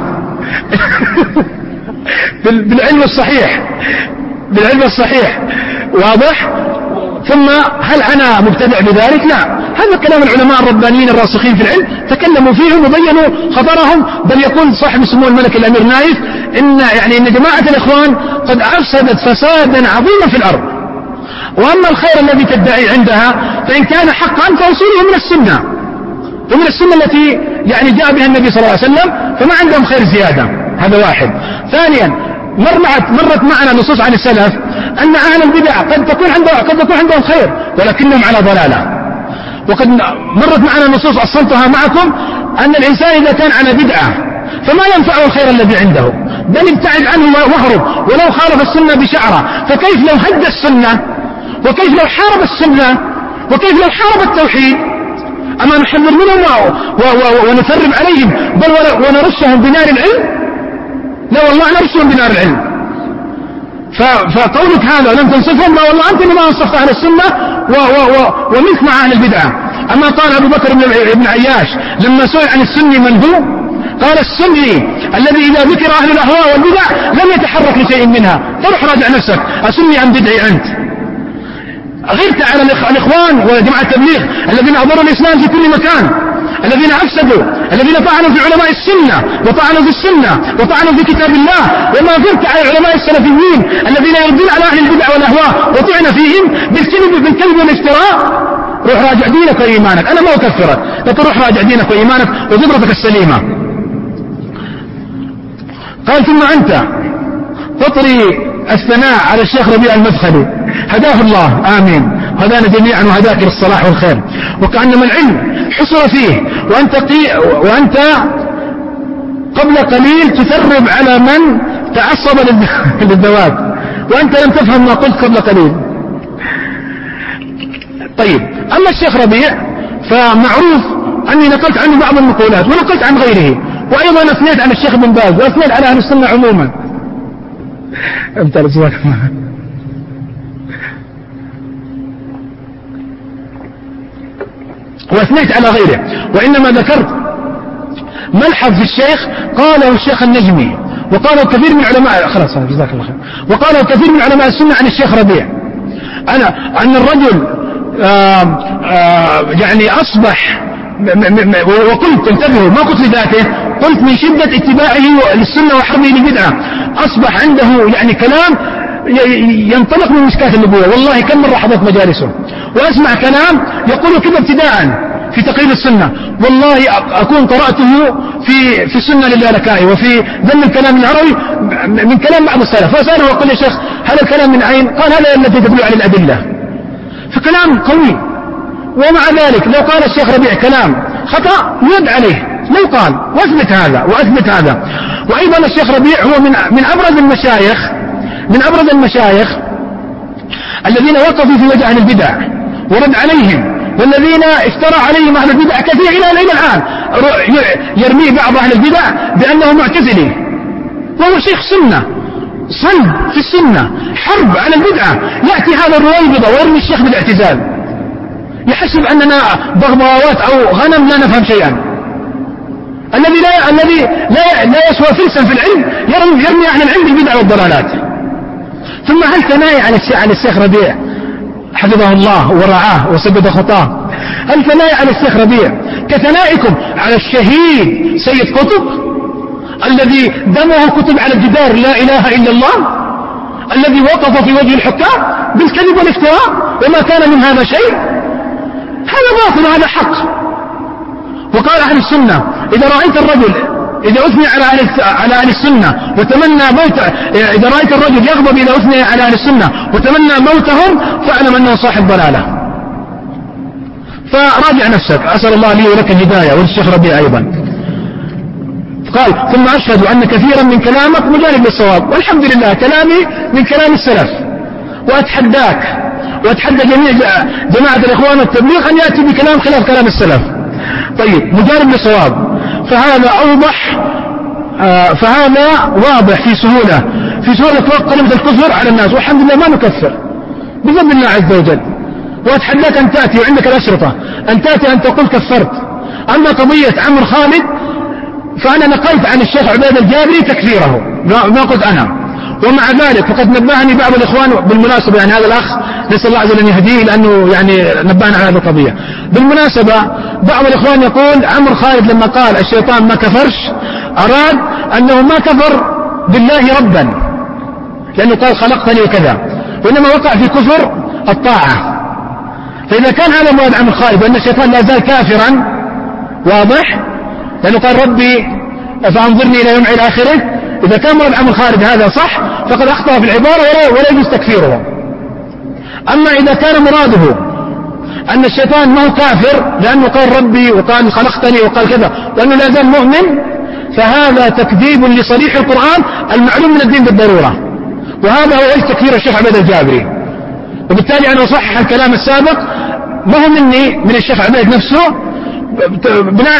بالعلم الصحيح، واضح. ثم هل أنا مبتدع بذلك؟ لا، هذا كلام العلماء الربانيين الراسخين في العلم تكلموا فيه وبينوا خطرهم. بل يقول صاحب سمو الملك الأمير نايف إن جماعة الإخوان قد أفسدت فسادا عظيما في الأرض، وأما الخير الذي تدعي عندها فإن كان حقا فوصوله من السنة، ومن السنة التي يعني جاء بها النبي صلى الله عليه وسلم، فما عندهم خير زيادة. هذا واحد. ثانيا، مرت معنا نصوص عن السلف أن أهل البدع قد تكون عندهم خير ولكنهم على ضلالة، وقد مرت معنا نصوص أصلتها معكم أن الإنسان إذا كان على بدعة فما ينفعه الخير الذي عنده، بل ابتعد عنه واهرب ولو خالف السنة بشعرة. فكيف لو هد السنة، وكيف لو حارب السنة، وكيف لو حارب التوحيد؟ أما نحذر منهم ونثرب عليهم بل ونرشهم بنار العلم؟ لا والله نرشهم بنار العلم. فقولك هذا لم تنصفهم، لا والله أنت ما أنصفت أهل السنة ومنك مع أهل البدعة. أما قال أبو بكر بن عياش لما سئل عن السني من هو، قال السني الذي إذا ذكر أهل الأهواء والبدع لم يتحرك لشيء منها. فروح راجع نفسك، أسني أم بدعي أنت؟ غيرت على الإخوان وجماعة التبليغ الذين أضروا الإسلام في كل مكان، الذين أفسدوا، الذين طعنوا في علماء السنة وطعنوا في السنة وطعنوا في كتاب الله، وما غيرت على العلماء السلفيين الذين يردون على أهل البدع والأهواء وطعن فيهم بالكذب والافتراء. روح راجع دينك وإيمانك، أنا ما أكفرك، لكن روح راجع دينك وإيمانك وفطرتك السليمة. قال ثم أنت تطري الثناء على الشيخ ربيع المدخلي هداه الله، آمين، هدانا جميعا وهداك للصلاح والخير، وكأنما العلم حصر فيه، وأنت قبل قليل تثرب على من تعصب للذوات، وأنت لم تفهم ما قلت قبل قليل. طيب، أما الشيخ ربيع فمعروف أني نقلت عنه بعض المقولات ونقلت عن غيره، وأيضا أثنيت عن الشيخ بن باز وأثنيت على أهل السنة عموما. وأثنيت على غيره، وإنما ذكرت ملحظ في الشيخ قاله الشيخ النجمي، وقاله كثير من علماء، خلاص جزاك الله خير، وقاله كثير من علماء السنة عن الشيخ ربيع أن الرجل يعني أصبح، وقلت انتبهوا ما قلت لذاته، قلت من شدة اتباعه للسنة وحربه للبدعة أصبح عنده يعني كلام ينطلق من مشكاة النبوة. والله كم مرة حضرت مجالسه وأسمع كلام يقول كذا ابتداء في تقرير السنة، والله أكون قرأته في السنة للالكائي وفي ذم الكلام العربي من كلام بعض السلف، فسأله وقال يا شيخ هذا الكلام من أين؟ قال هذا الذي تدل على الأدلة. فكلام قوي، ومع ذلك لو قال الشيخ ربيع كلام خطأ يد عليه، لو قال وأثبت هذا. وأيضا الشيخ ربيع هو من أبرز المشايخ الذين وقفوا في وجه أهل البدع ورد عليهم، والذين افترى عليهم أهل البدع كثير إلى الآن، يرمي بعض أهل البدع بأنه معتزلي، وهو شيخ سنة صلب في السنة، حرب على البدعة. يأتي هذا الرويبضة ويرمي الشيخ بالاعتزال، يحسب أننا بغبغاوات أو غنم لا نفهم شيئا. الذي لا يسوى فلسا في العلم يرمي أهل العلم بالبدع والضلالات. ثم هل ثنائي على الشيخ ربيع حفظه الله ورعاه وسدد خطاه. الثناء على الشيخ ربيع كثنائكم على الشهيد سيد قطب الذي دمه كتب على الجدار لا إله إلا الله، الذي وقف في وجه الحكام بالكذب والافتراء وما كان من هذا شيء. هذا باطل وهذا حق. وقال أهل السنة إذا رأيت الرجل إذا أثني على أهل السنة وتمنى موت، إذا رأيت الرجل يغضب إذا أثني على أهل السنة وتمنى موتهم فاعلم أنه صاحب ضلالة. فراجع نفسك. أسأل الله لي ولك الهداية وللشيخ ربيع أيضا. قال ثم أشهد أن كثيرا من كلامك مجانب للصواب، والحمد لله كلامي من كلام السلف، وأتحداك وأتحدى جماعة الإخوان والتبليغ أن يأتي بكلام خلاف كلام السلف. طيب مجانب للصواب، فهذا أوضح، فهذا واضح في سهولة فوق كلمة الكفر على الناس، والحمد لله ما نكفر بفضل الله عز وجل. وأتحداك أن تأتي وعندك الأشرطة أن تأتي أن تقول كفرت. أما قضية عمرو خالد فأنا نقلت عن الشيخ عبيد الجابري تكفيره، ما قلت أنا. ومع ذلك فقد نبهني بعض الإخوان بالمناسبة، يعني هذا الأخ نسأل الله عز وجل أن يهديه لأنه يعني نبهنا على هذه القضية. بالمناسبة بعض الإخوان يقول عمرو خالد لما قال الشيطان ما كفرش أراد أنه ما كفر بالله ربا لأنه قال خلقتني وكذا، وإنما وقع في كفر الطاعة. فإذا كان هذا مراد عمرو خالد وأن الشيطان لا زال كافرا واضح لأنه قال ربي فأنظرني إلى يوم الآخرة، إذا كان مراد عمرو خالد هذا صح فقد أخطأ في العبارة ولا يجوز تكفيره. أما إذا كان مراده أن الشيطان ما هو كافر لأنه قال ربي وقال خلقتني وقال كذا وأنه لا زال مؤمن، فهذا تكذيب لصريح القرآن المعلوم من الدين بالضرورة، وهذا هو وجه تكفير الشيخ عبيد الجابري. وبالتالي أنا أصحح الكلام السابق ما هو مني من الشيخ عبيد نفسه بناء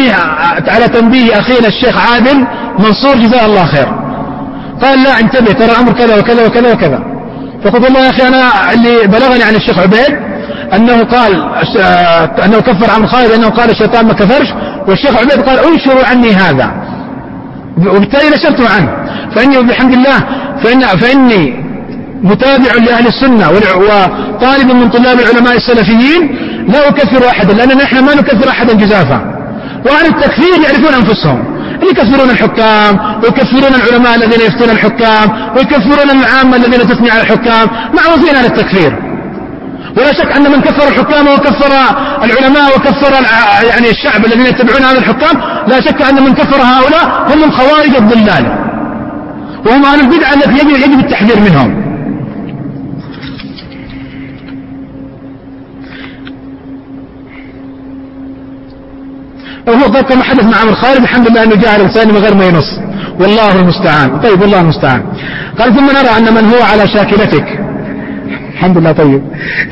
على تنبيه أخينا الشيخ عادل منصور جزاه الله خير. قال لا انتبه ترى الأمر كذا وكذا وكذا وكذا. فقلت والله يا أخي أنا اللي بلغني عن الشيخ عبيد أنه قال أنه كفر عمرو خالد أنه قال الشيطان ما كفرش، والشيخ عبيد قال انشروا عني هذا، وبالتالي نشرته عنه. فإني بحمد الله فإني متابع لأهل السنة وطالب من طلاب العلماء السلفيين لا أكفر أحدا، لأننا نحن ما نكفر أحدا جزافا. وعن التكفير يعرفون أنفسهم، يكفرون الحكام ويكفرون العلماء الذين يفتون الحكام ويكفرون العامة الذين تثني على الحكام، معروفين عن التكفير. ولا شك أن من كفر الحكام وكفر العلماء وكفر يعني الشعب الذين يتبعون هذا الحكام، لا شك أن من كفر هؤلاء هم الخوارج الضلال، وهم أهل البدعة التي يجب التحذير منهم. وهو قال كما حدث مع عمرو خالد الحمد لله أنه جاء على لسانه من غير ما ينص، والله المستعان. طيب والله المستعان. قال ثم نرى أن من هو على شاكلتك الحمد لله طيب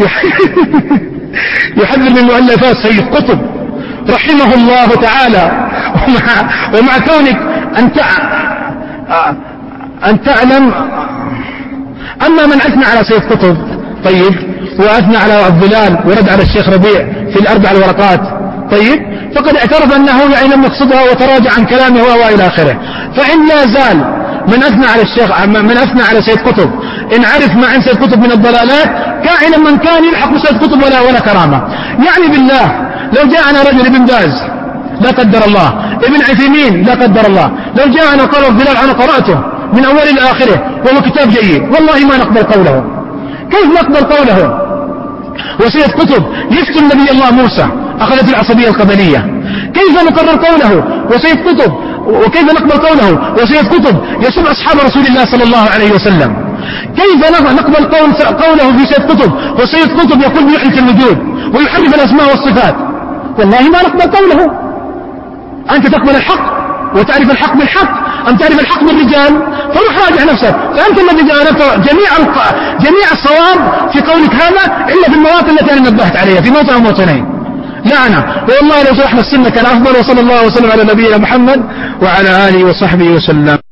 يحذر من مؤلفات سيد قطب رحمه الله تعالى، ومع كونك أن تعلم. أما من أثنى على سيد قطب طيب وأثنى على الظلال ورد على الشيخ ربيع في الأربع الورقات طيب فقد اعترف أنه يعني لم يقصدها وتراجع عن كلامه وإلى آخره. فإن لا زال من أثنى على سيد قطب إن عرف ما عند سيد قطب من الضلالات كائنا من كان يلحق بسيد قطب ولا كرامة. يعني بالله لو جاءنا رجل ابن باز لا قدر الله، ابن عثيمين لا قدر الله، لو جاءنا قال الظلال أنا قرأته من أول إلى آخره وهو كتاب جيد والله ما نقبل قوله. كيف نقبل قوله؟ وسيد قطب يفتن نبي الله موسى أخذت العصبية القبلية. كيف نقرر قوله وسيد قطب وكيف نقبل قوله وسيد قطب يسب أصحاب رسول الله صلى الله عليه وسلم؟ كيف نقبل قوله في سيد قطب وسيد قطب يقول بيحدث الوجود ويحرف الأسماء والصفات؟ والله ما نقبل قوله. أنت تقبل الحق وتعرف الحق بالحق أم تعرف الحق بالرجال؟ فروح راجع نفسك. فأنت الذي جانبت جميع الصواب في قولك هذا إلا في المواطن التي أنا نبهت عليها في موطن أو موطنين. لا أنا والله لو شرحنا السنة كان أفضل. وصلى الله وسلم على نبينا محمد وعلى آله وصحبه وسلم.